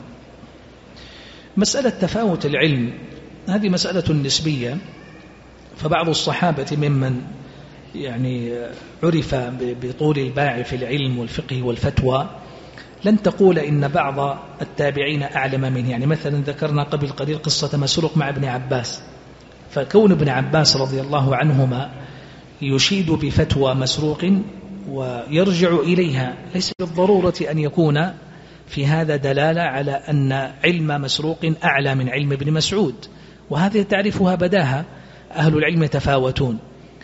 مسألة تفاوت العلم هذه مسألة نسبية، فبعض الصحابة ممن يعني عرف بطول الباع في العلم والفقه والفتوى لن تقول إن بعض التابعين أعلم منه. يعني مثلا ذكرنا قبل قليل قصة مسروق مع ابن عباس، فكون ابن عباس رضي الله عنهما يشيد بفتوى مسروق ويرجع إليها ليس بالضرورة أن يكون في هذا دلالة على أن علم مسروق أعلى من علم ابن مسعود، وهذه تعرفها بداهة. أهل العلم يتفاوتون،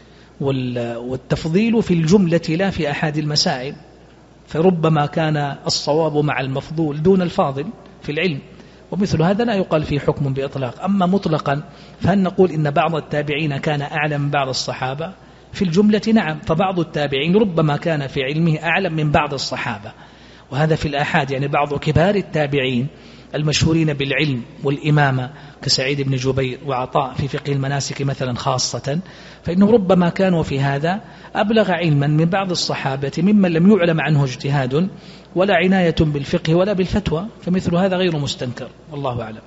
والتفضيل في الجملة لا في أحد المسائل، فربما كان الصواب مع المفضول دون الفاضل في العلم، ومثل هذا لا يقال فيه حكم بإطلاق. أما مطلقا فهل نقول إن بعض التابعين كان أعلم من بعض الصحابة؟ في الجملة نعم، فبعض التابعين ربما كان في علمه أعلم من بعض الصحابة، وهذا في الآحاد. يعني بعض كبار التابعين المشهورين بالعلم والإمامة كسعيد بن جبير وعطاء في فقه المناسك مثلا خاصة، فإنه ربما كانوا في هذا أبلغ علما من بعض الصحابة ممن لم يعلم عنه اجتهاد ولا عناية بالفقه ولا بالفتوى، فمثل هذا غير مستنكر والله أعلم.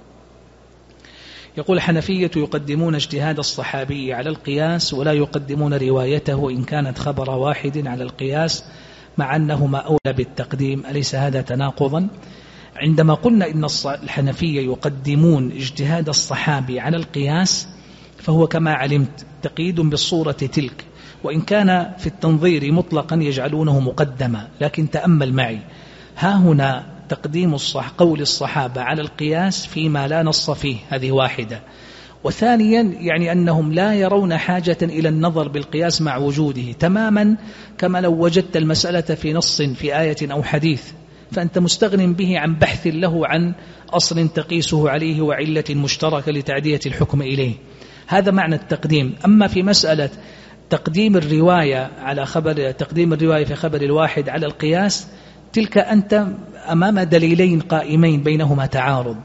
يقول الحنفية يقدمون اجتهاد الصحابي على القياس ولا يقدمون روايته إن كانت خبر واحد على القياس مع أنهما أولى بالتقديم، أليس هذا تناقضا؟ عندما قلنا إن الحنفية يقدمون اجتهاد الصحابي على القياس فهو كما علمت تقييد بالصورة تلك، وإن كان في التنظير مطلقا يجعلونه مقدما، لكن تأمل معي ها هنا تقديم قول الصحابة على القياس فيما لا نص فيه، هذه واحدة. وثانيا يعني أنهم لا يرون حاجة إلى النظر بالقياس مع وجوده، تماما كما لو وجدت المسألة في نص في آية أو حديث فأنت مستغن به عن بحث له عن أصل تقيسه عليه وعلة مشتركة لتعدية الحكم إليه. هذا معنى التقديم. أما في مسألة تقديم الرواية على خبر، تقديم الرواية في خبر الواحد على القياس، تلك أنت أمام دليلين قائمين بينهما تعارض،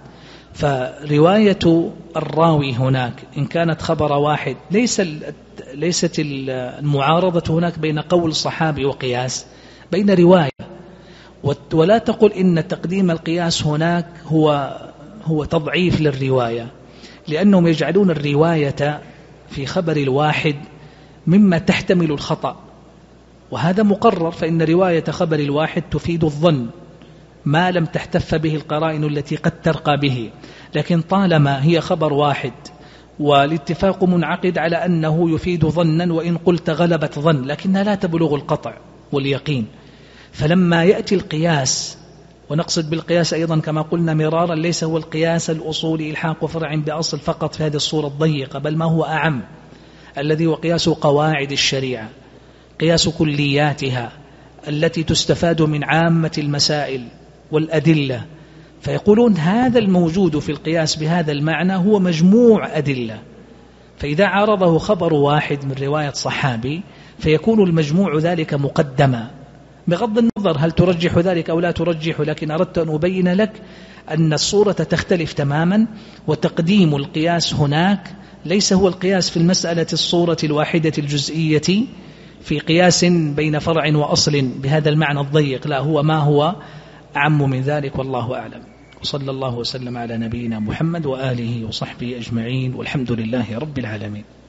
فرواية الراوي هناك إن كانت خبر واحد ليست المعارضة هناك بين قول صحابي وقياس، بين رواية. ولا تقل إن تقديم القياس هناك هو تضعيف للرواية، لأنهم يجعلون الرواية في خبر الواحد مما تحتمل الخطأ، وهذا مقرر، فإن رواية خبر الواحد تفيد الظن ما لم تحتف به القرائن التي قد ترقى به، لكن طالما هي خبر واحد والاتفاق منعقد على أنه يفيد ظنا، وإن قلت غلبت ظن لكنها لا تبلغ القطع واليقين. فلما يأتي القياس، ونقصد بالقياس أيضا كما قلنا مرارا ليس هو القياس الأصولي إلحاق فرع بأصل فقط في هذه الصورة الضيقة، بل ما هو أعم الذي هو قياس قواعد الشريعة، قياس كلياتها التي تستفاد من عامة المسائل والأدلة، فيقولون هذا الموجود في القياس بهذا المعنى هو مجموع أدلة، فإذا عارضه خبر واحد من رواية صحابي فيكون المجموع ذلك مقدما، بغض النظر هل ترجح ذلك أو لا ترجح، لكن أردت أن أبين لك أن الصورة تختلف تماما، وتقديم القياس هناك ليس هو القياس في المسألة الصورة الواحدة الجزئية في قياس بين فرع وأصل بهذا المعنى الضيق، لا، هو ما هو أعم من ذلك، والله أعلم. وصلى الله وسلم على نبينا محمد وآله وصحبه أجمعين، والحمد لله رب العالمين.